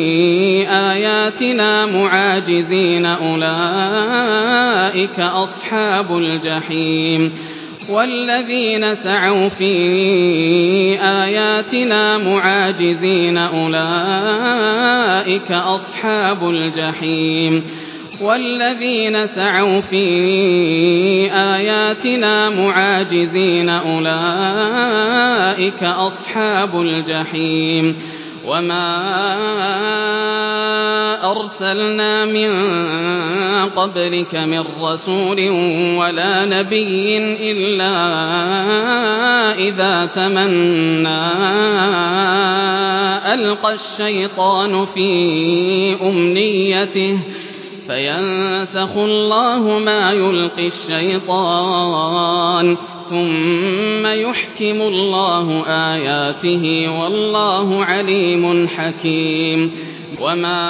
آياتنا معاجزين أولئك أصحاب الجحيم والذين سعوا في آياتنا معاجزين أولئك أصحاب الجحيم والذين سعوا في آياتنا معاجزين أولئك أصحاب الجحيم وما أرسلنا من قبلك من رسول ولا نبي إلا إذا تمنى ألقى الشيطان في أمنيته فينسخ الله ما يلقي الشيطان ثم يحكم الله آياته والله عليم حكيم وما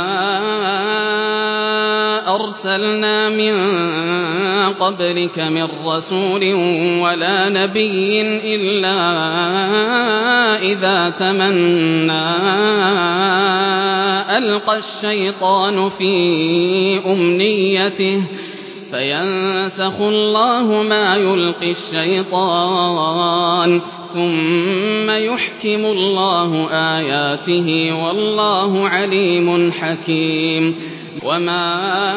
أرسلنا من قبلك من رسول ولا نبي إلا إذا تمنى ألقى الشيطان في أمنيته فينسخ الله ما يلقي الشيطان ثم يحكم الله آياته والله عليم حكيم وما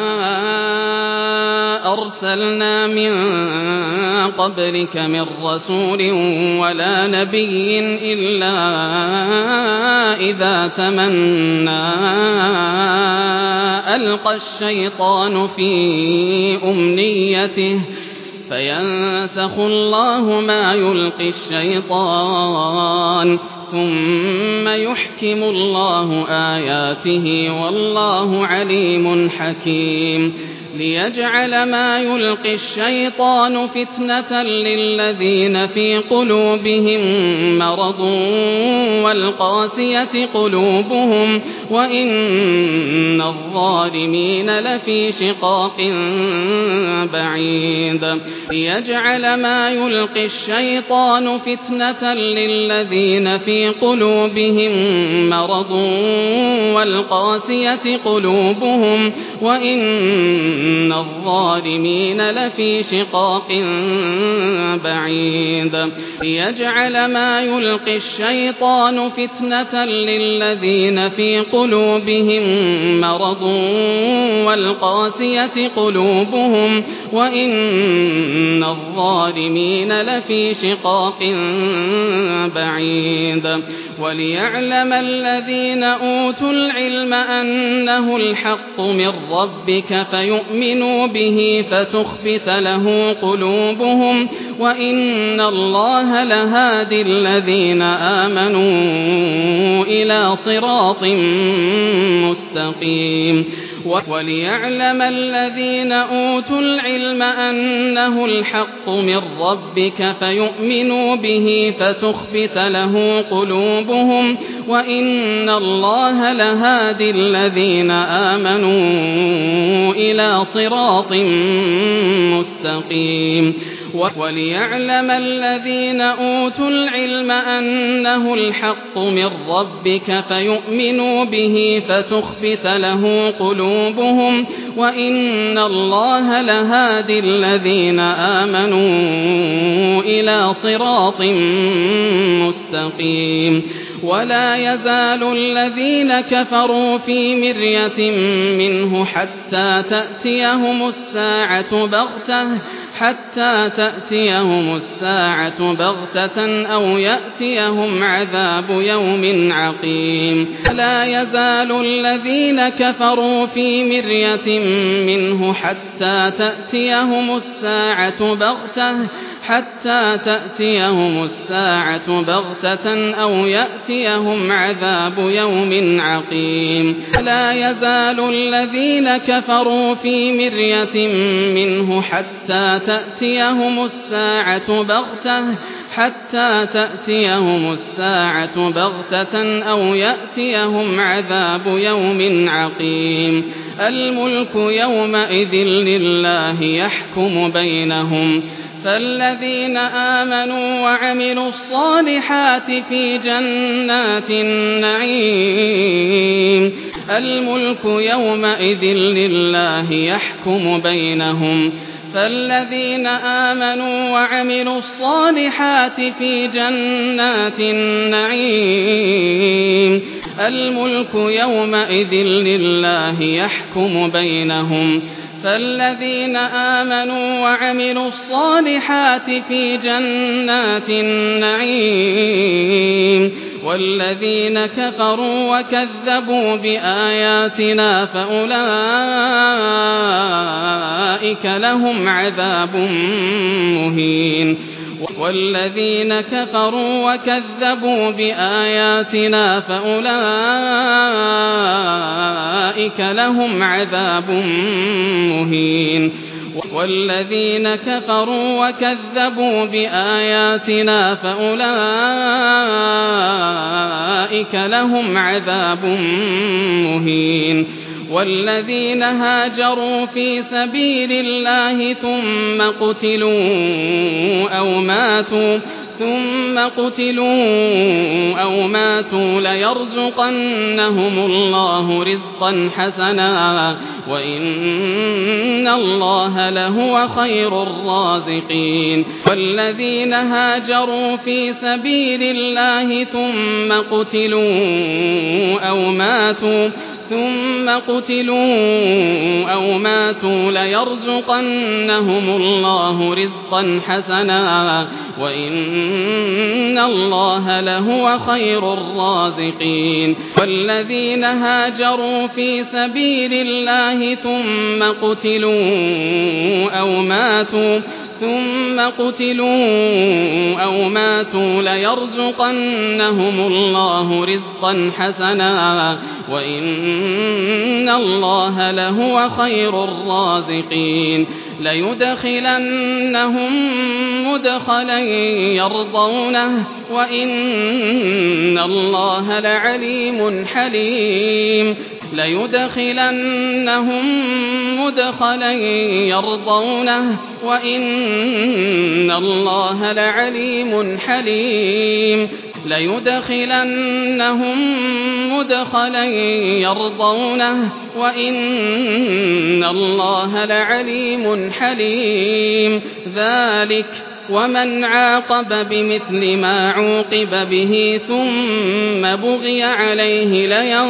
أرسلنا من قبلك من رسول ولا نبي إلا إذا تمنى ألقى الشيطان في أمنيته فينسخ الله ما يلقي الشيطان ثم يحكم الله آياته والله عليم حكيم ليجعل ما يلقي الشيطان فتنة للذين في قلوبهم مرض والقاسية قلوبهم وإن الظالمين لفي شقاق بعيد ليجعل ما يلقي الشيطان فتنة للذين في قلوبهم مرض والقاسية قلوبهم وإن إن الظالمين لفي شقاق بعيد ليجعل ما يلقي الشيطان فتنة للذين في قلوبهم مرض والقاسية قلوبهم وإن الظالمين لفي شقاق بعيد وليعلم الذين أوتوا العلم أنه الحق من ربك فيؤمنوا به فتخبت له قلوبهم وإن الله لهادي الذين آمنوا إلى صراط مستقيم وليعلم الذين أوتوا العلم أنه الحق من ربك فيؤمنوا به فتخبت له قلوبهم وإن الله لهادي الذين آمنوا إلى صراط مستقيم وليعلم الذين أوتوا العلم أنه الحق من ربك فيؤمنوا به فتخبت له قلوبهم وإن الله لهادي الذين آمنوا إلى صراط مستقيم ولا يزال الذين كفروا في مرية منه حتى تأتيهم الساعة بغتة حتى تأتيهم الساعة بغتة أو يأتيهم عذاب يوم عقيم لا يزال الذين كفروا في مرية منه حتى تأتيهم الساعة بغتة حتى تأتيهم الساعة بغتة أو يأتيهم عذاب يوم عقيم لا يزال الذين كفروا في مرية منه حتى تأتيهم الساعة بغتة حتى تأتيهم الساعة بغتة أو يأتيهم عذاب يوم عقيم الملك يومئذ لله يحكم بينهم فالذين آمنوا وعملوا الصالحات في جنات النعيم الملك يومئذ لله يحكم بينهم فالذين آمنوا وعملوا الصالحات في جنات النعيم الملك يومئذ لله يحكم بينهم فالذين آمنوا وعملوا الصالحات في جنات النعيم والذين كفروا وكذبوا بآياتنا فأولئك لهم عذاب مهين والذين كفروا وكذبوا بآياتنا فأولئك لهم عذاب مهين والذين كفروا وكذبوا بآياتنا فأولئك لهم عذاب مهين والذين هاجروا في سبيل الله ثم قتلوا أو ماتوا ثم قتلوا أو ماتوا ليرزقنهم الله رزقا حسنا وإن الله لهو خير الرازقين والذين هاجروا في سبيل الله ثم قتلوا أو ماتوا ثم قتلوا أو ماتوا ليرزقنهم الله رزقا حسنا وإن الله لهو خير الرازقين والذين هاجروا في سبيل الله ثم قتلوا أو ماتوا ثم قتلوا أو ماتوا ليرزقنهم الله رزقا حسنا وإن الله لهو خير الرازقين ليدخلنهم مدخلا يرضونه وإن الله لعليم حليم ليدخلنهم مدخلا يرضونه وإن الله لعليم حليم ليدخلنهم مدخلا يرضونه وإن الله لعليم حليم ذلك ومن عاقب بمثل ما عوقب به ثم بغي عليه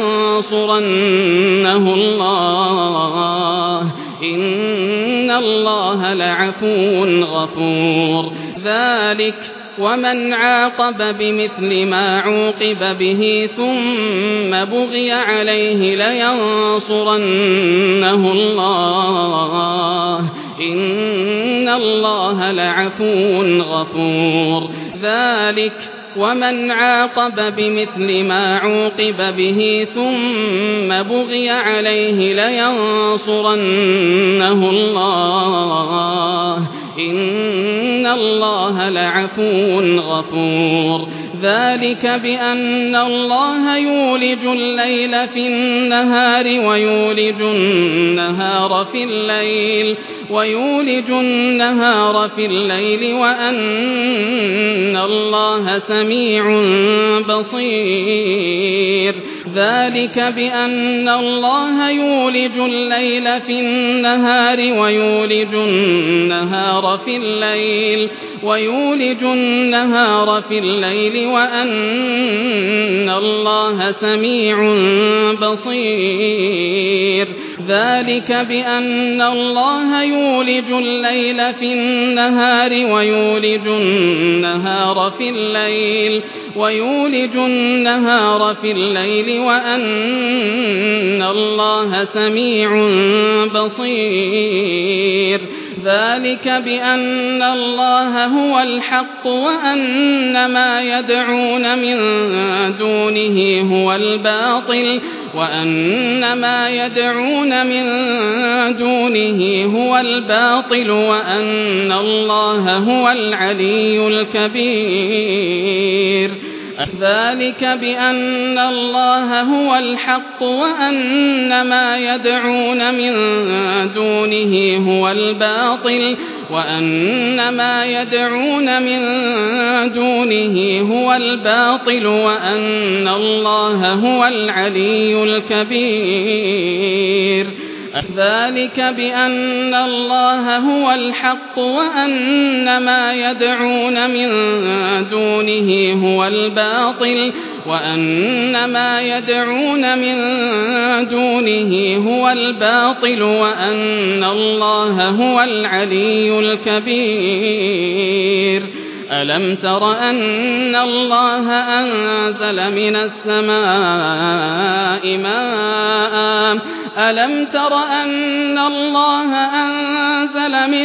لينصرنه الله إن الله لعفو غفور ذلك ومن عاقب بمثل ما عوقب به ثم بغي عليه لينصرنه الله إن الله لعفو غفور ذلك ومن عاقب بمثل ما عوقب به ثم بغي عليه لينصرنه الله إن الله لعفو غفور ذلك بأن الله يولج الليل في النهار ويولج النهار في الليل ويولج النهار في الليل وأن الله سميع بصير ذلك بأن الله يولج الليل في النهار ويولج النهار في الليل ويولج النهار في الليل وأن الله سميع بصير ذلك بأن الله يولج الليل في النهار ويولج النهار في الليل ويولج النهار في الليل وأن الله سميع بصير ذلك بأن الله هو الحق وأن ما يدعون من دونه هو الباطل وأن ما يدعون من دونه هو الباطل وأن الله هو العلي الكبير ذلك بأن الله هو الحق وأن ما يدعون من دونه هو الباطل وأن ما يدعون من دونه هو الباطل وأن الله هو العلي الكبير ذلك بأن الله هو الحق وأن ما يدعون من دونه هو الباطل وأن ما يدعون من دونه هو الباطل وأن الله هو العلي الكبير. ألم تر أن الله أنزل من السماء ماء ألم تر أن الله أنزل من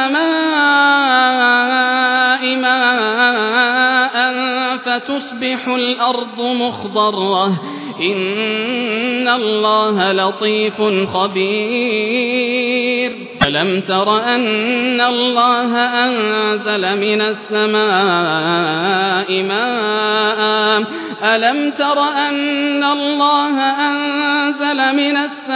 السماء ماء فتصبح الأرض مخضرة إن الله لطيف خبير. ألم تر أن الله أنزل من السماء ماء ألم تر أن الله أنزل من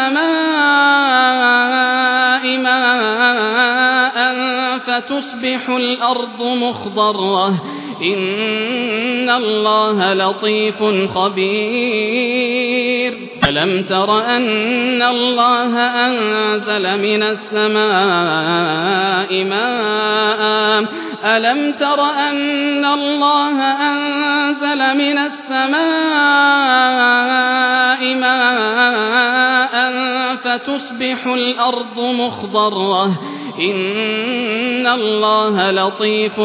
السماء ماء فتصبح الأرض مخضرة إن الله لطيف خبير. ألم تر أن الله أنزل من السماء ماء ألم تر أن الله أنزل من السماء ماء فتصبح الأرض مخضرة إن الله لطيف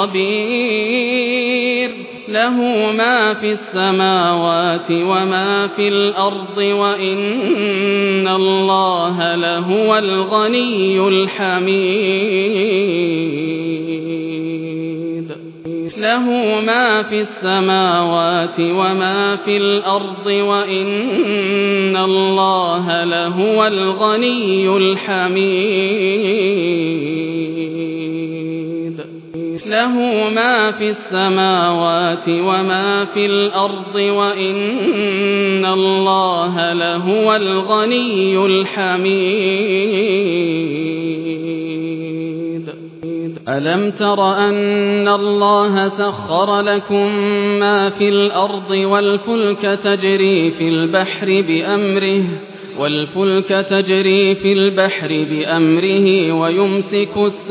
خبير. له ما في السماوات وما في الأرض وإن الله لهو الغني الحميد. له ما في السماوات وما في الأرض وإن الله لهو الغني الحميد. له ما في السماوات وما في الأرض وإن الله لهو الغني الحميد. ألم تر أن الله سخر لكم ما في الأرض والفلك تجري في البحر بأمره والفلك تجري في البحر بأمره ويمسك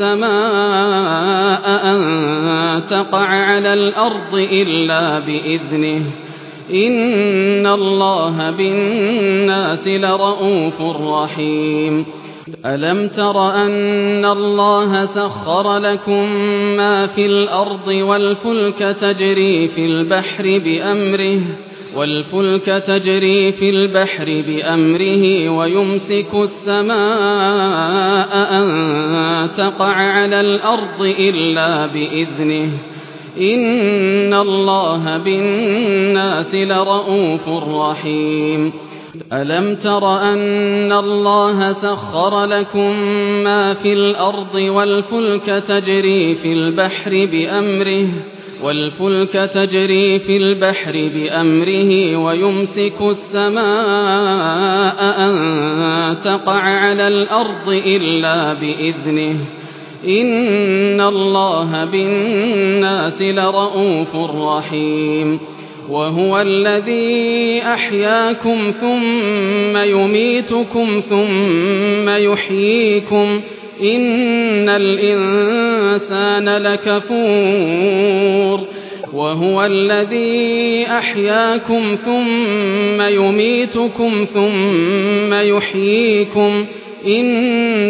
السماء أن تقع على الأرض إلا بإذنه إن الله بالناس لرءوف رحيم. ألم تر أن الله سخر لكم ما في الأرض والفلك تجري في البحر بأمره والفلك تجري في البحر بأمره ويمسك السماء أن تقع على الأرض إلا بإذنه إن الله بالناس لرءوف رحيم. ألم تر أن الله سخر لكم ما في الأرض والفلك تجري في البحر بأمره والفلك تجري في البحر بأمره ويمسك السماء أن تقع على الأرض إلا بإذنه إن الله بالناس لرءوف رحيم. وهو الذي أحياكم ثم يميتكم ثم يحييكم إن الإنسان لكفور. وهو الذي أحياكم ثم يميتكم ثم يحييكم إن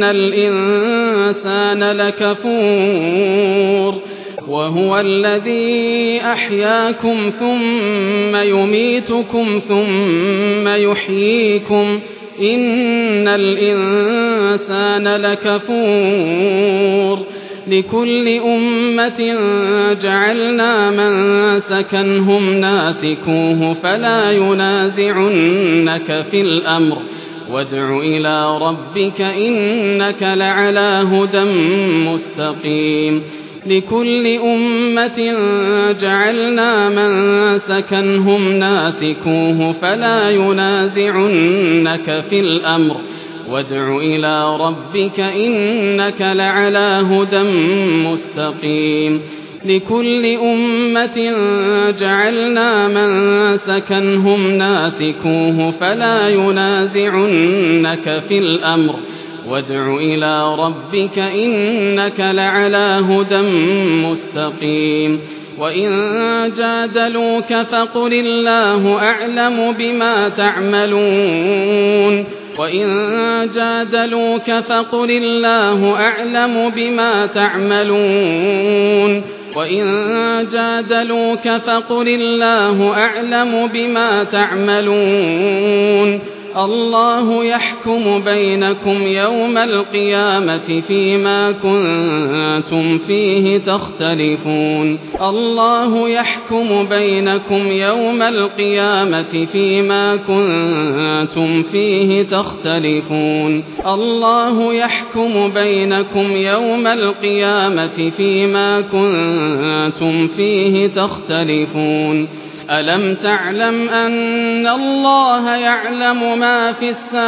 الإنسان لكفور. وهو الذي أحياكم ثم يميتكم ثم يحييكم إن الإنسان لكفور. لكل أمة جعلنا منسكا هم ناسكوه فلا ينازعنك في الأمر وادع إلى ربك إنك لعلى هدى مستقيم. لكل أمة جعلنا منسكا هم ناسكوه فلا ينازعنك في الأمر وادع إلى ربك إنك لعلى هدى مستقيم. لكل أمة جعلنا منسكا هم ناسكوه فلا ينازعنك في الأمر وادع إلى ربك إنك لعلى هدى مستقيم. وإن جادلوك فقل الله أعلم بما تعملون وإن جادلوك فقل الله أعلم بما تعملون وإن جادلوك فقل الله أعلم بما تعملون الله يحكم بينكم يوم القيامة فيما كنتم فيه تختلفون الله يحكم بينكم يوم القيامة فيما كنتم فيه تختلفون الله يحكم بينكم يوم القيامة فيما كنتم فيه تختلفون ألم تعلم أن الله يعلم ما في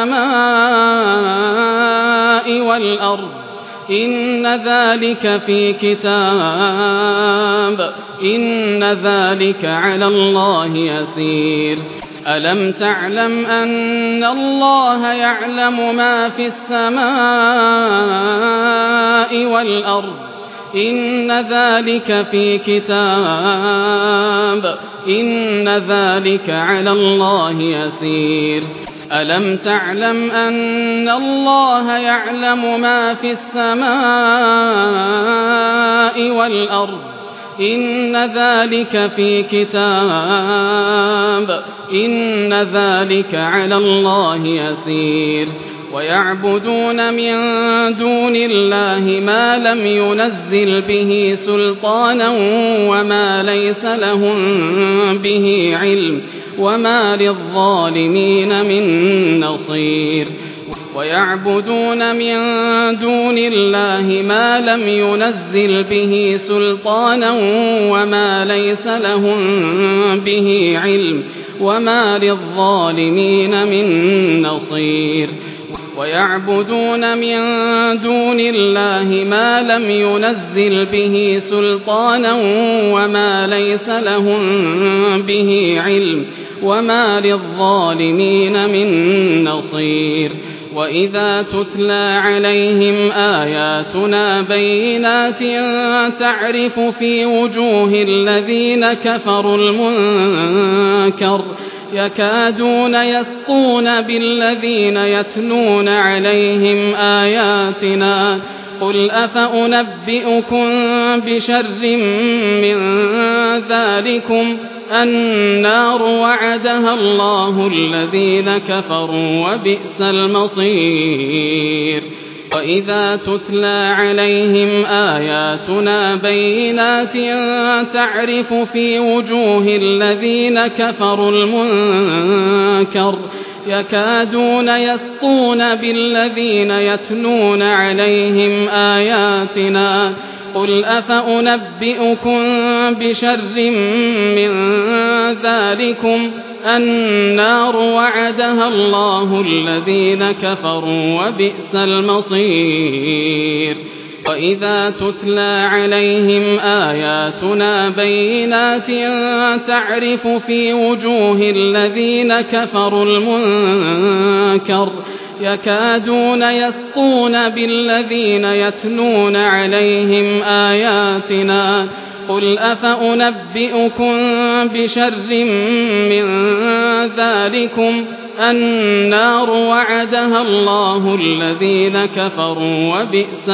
السماء والأرض إن ذلك في كتاب إن ذلك على الله يسير ألم تعلم أن الله يعلم ما في السماء والأرض إن ذلك في كتاب إن ذلك على الله يسير ألم تعلم أن الله يعلم ما في السماء والأرض إن ذلك في كتاب إن ذلك على الله يسير ويعبدون من دون الله ما لم ينزل به سلطانا وما ليس لهم به علم وما للظالمين من نصير ويعبدون من دون الله ما لم ينزل به سلطانا وما ليس لهم به علم وما للظالمين من نصير ويعبدون من دون الله ما لم ينزل به سلطانا وما ليس لهم به علم وما للظالمين من نصير وإذا تتلى عليهم آياتنا بينات تعرف في وجوه الذين كفروا المنكر يكادون يسطون بالذين يتلون عليهم آياتنا قل أفأنبئكم بشر من ذلكم النار وعدها الله الذين كفروا وبئس المصير وإذا تتلى عليهم آياتنا بينات تعرف في وجوه الذين كفروا المنكر يكادون يسطون بالذين يتلون عليهم آياتنا قل أفأنبئكم بشر من ذلكم النار وعدها الله الذين كفروا وبئس المصير وإذا تتلى عليهم آياتنا بينات تعرف في وجوه الذين كفروا المنكر يكادون يسطون بالذين يتلون عليهم آياتنا قل أفأنبئكم بشر من ذلكم النار وعدها الله الذين كفروا وبئس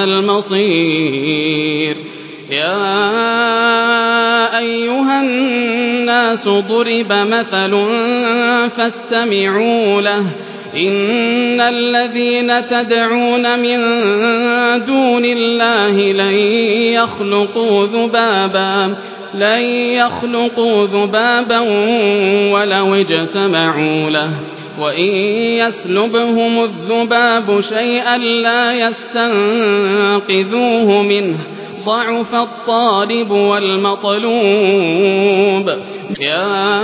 المصير يا أيها الناس ضرب مثل فاستمعوا له إن الذين تدعون من دون الله لن يخلقوا ذبابا لن يخلقوا ذبابا ولو اجتمعوا له وإن يسلبهم الذباب شيئا لا يستنقذوه منه ضعف الطالب والمطلوب يا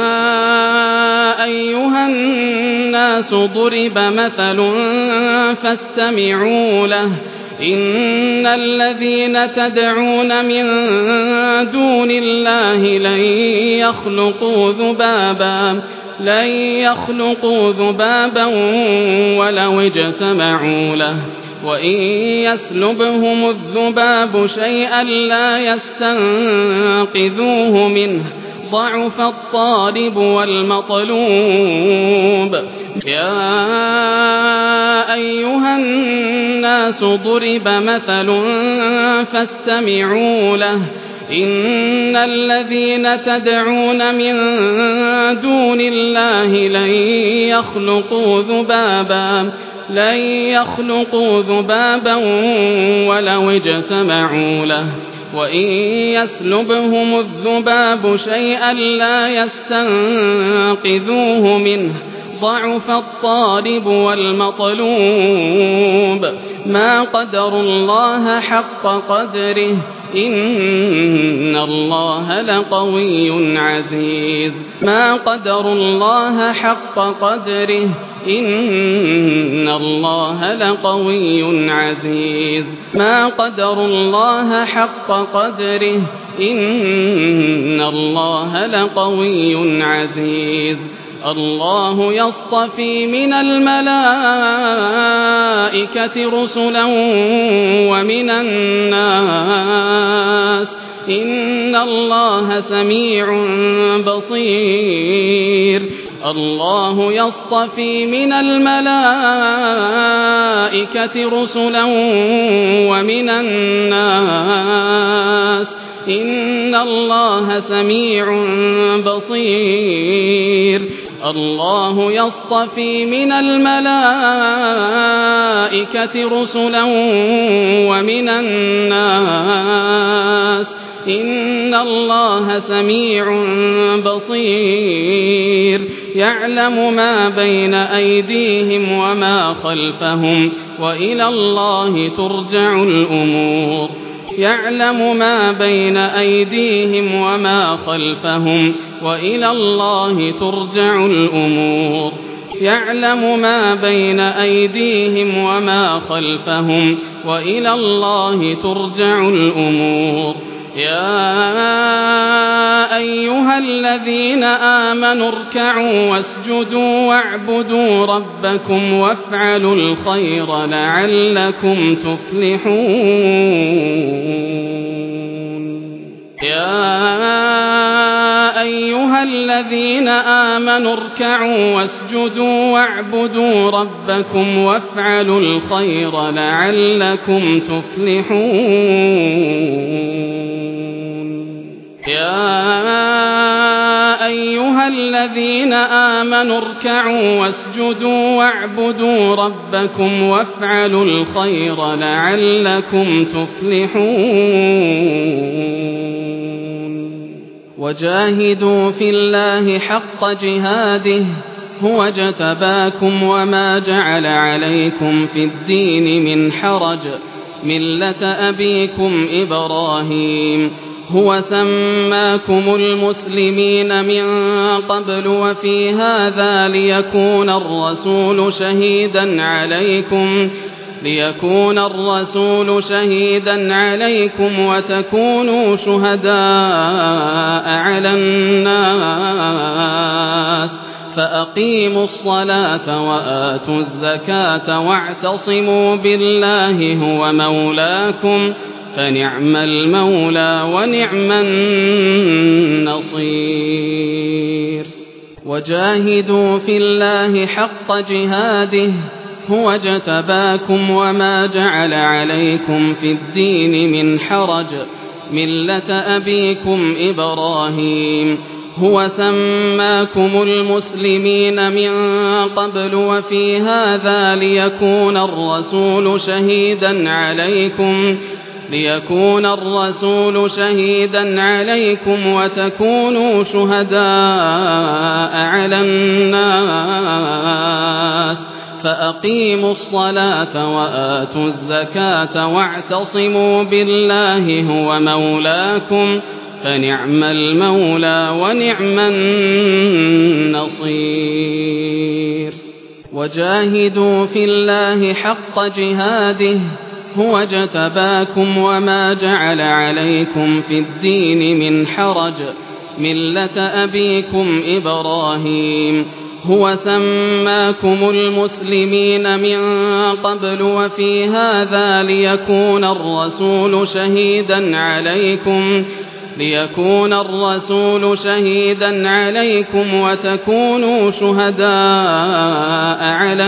أيها الناس ضرب مثل فاستمعوا له إن الذين تدعون من دون الله لن يخلقوا ذبابا لن يخلقوا ذبابا ولو اجتمعوا له وإن يسلبهم الذباب شيئا لا يستنقذوه منه ضعف الطالب والمطلوب يا أيها الناس ضرب مثل فاستمعوا له إن الذين تدعون من دون الله لن يخلقوا ذبابا لن يخلقوا ذبابا ولو اجتمعوا له وإن يسلبهم الذباب شيئا لا يستنقذوه منه ضعف الطالب والمطلوب ما قدروا الله حق قدره إن الله لقوي عزيز ما قدروا الله حق قدره إن الله لقوي عزيز ما قدروا الله حق قدره إن الله لقوي عزيز الله يصطفي من الملائكة رسلا ومن الناس إن الله سميع بصير الله يصطفي من الملائكة رسلا ومن الناس إن الله سميع بصير الله يصطفي من الملائكة رسلا ومن الناس إن الله سميع بصير يعلم ما بين أيديهم وما خلفهم وإلى الله ترجع الأمور يعلم ما بين أيديهم وما خلفهم وإلى الله ترجع الأمور يعلم ما بين أيديهم وما خلفهم وإلى الله ترجع الأمور يا أيها الذين آمنوا اركعوا واسجدوا واعبدوا ربكم وافعلوا الخير لعلكم تفلحون يا أيها الذين آمنوا اركعوا واسجدوا واعبدوا ربكم وافعلوا الخير لعلكم تفلحون يا أيها الذين آمنوا اركعوا واسجدوا واعبدوا ربكم وافعلوا الخير لعلكم تفلحون وجاهدوا في الله حق جهاده هو اجتباكم وما جعل عليكم في الدين من حرج ملة أبيكم إبراهيم هو سماكم المسلمين من قبل وفي هذا ليكون الرسول شهيدا عليكم ليكون الرسول شهيدا عليكم وتكونوا شهداء على الناس فأقيموا الصلاة وآتوا الزكاة واعتصموا بالله هو مولاكم فنعم المولى ونعم النصير وجاهدوا في الله حق جهاده هو اجتباكم وما جعل عليكم في الدين من حرج ملة أبيكم إبراهيم هو سماكم المسلمين من قبل وفي هذا ليكون الرسول شهيدا عليكم ليكون الرسول شهيدا عليكم وتكونوا شهداء على الناس فأقيموا الصلاة وآتوا الزكاة واعتصموا بالله هو مولاكم فنعم المولى ونعم النصير وجاهدوا في الله حق جهاده هو اجتباكم وما جعل عليكم في الدين من حرج ملة أبيكم إبراهيم هو سماكم المسلمين من قبل وفي هذا ليكون الرسول شهيدا عليكم ليكون الرسول شهيدا عليكم وتكونوا شهداء على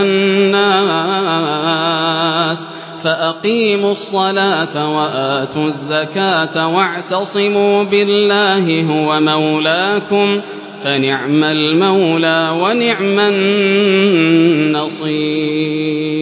الناس فأقيموا الصلاة وآتوا الزكاة واعتصموا بالله هو مولاكم فنعم المولى ونعم النصير.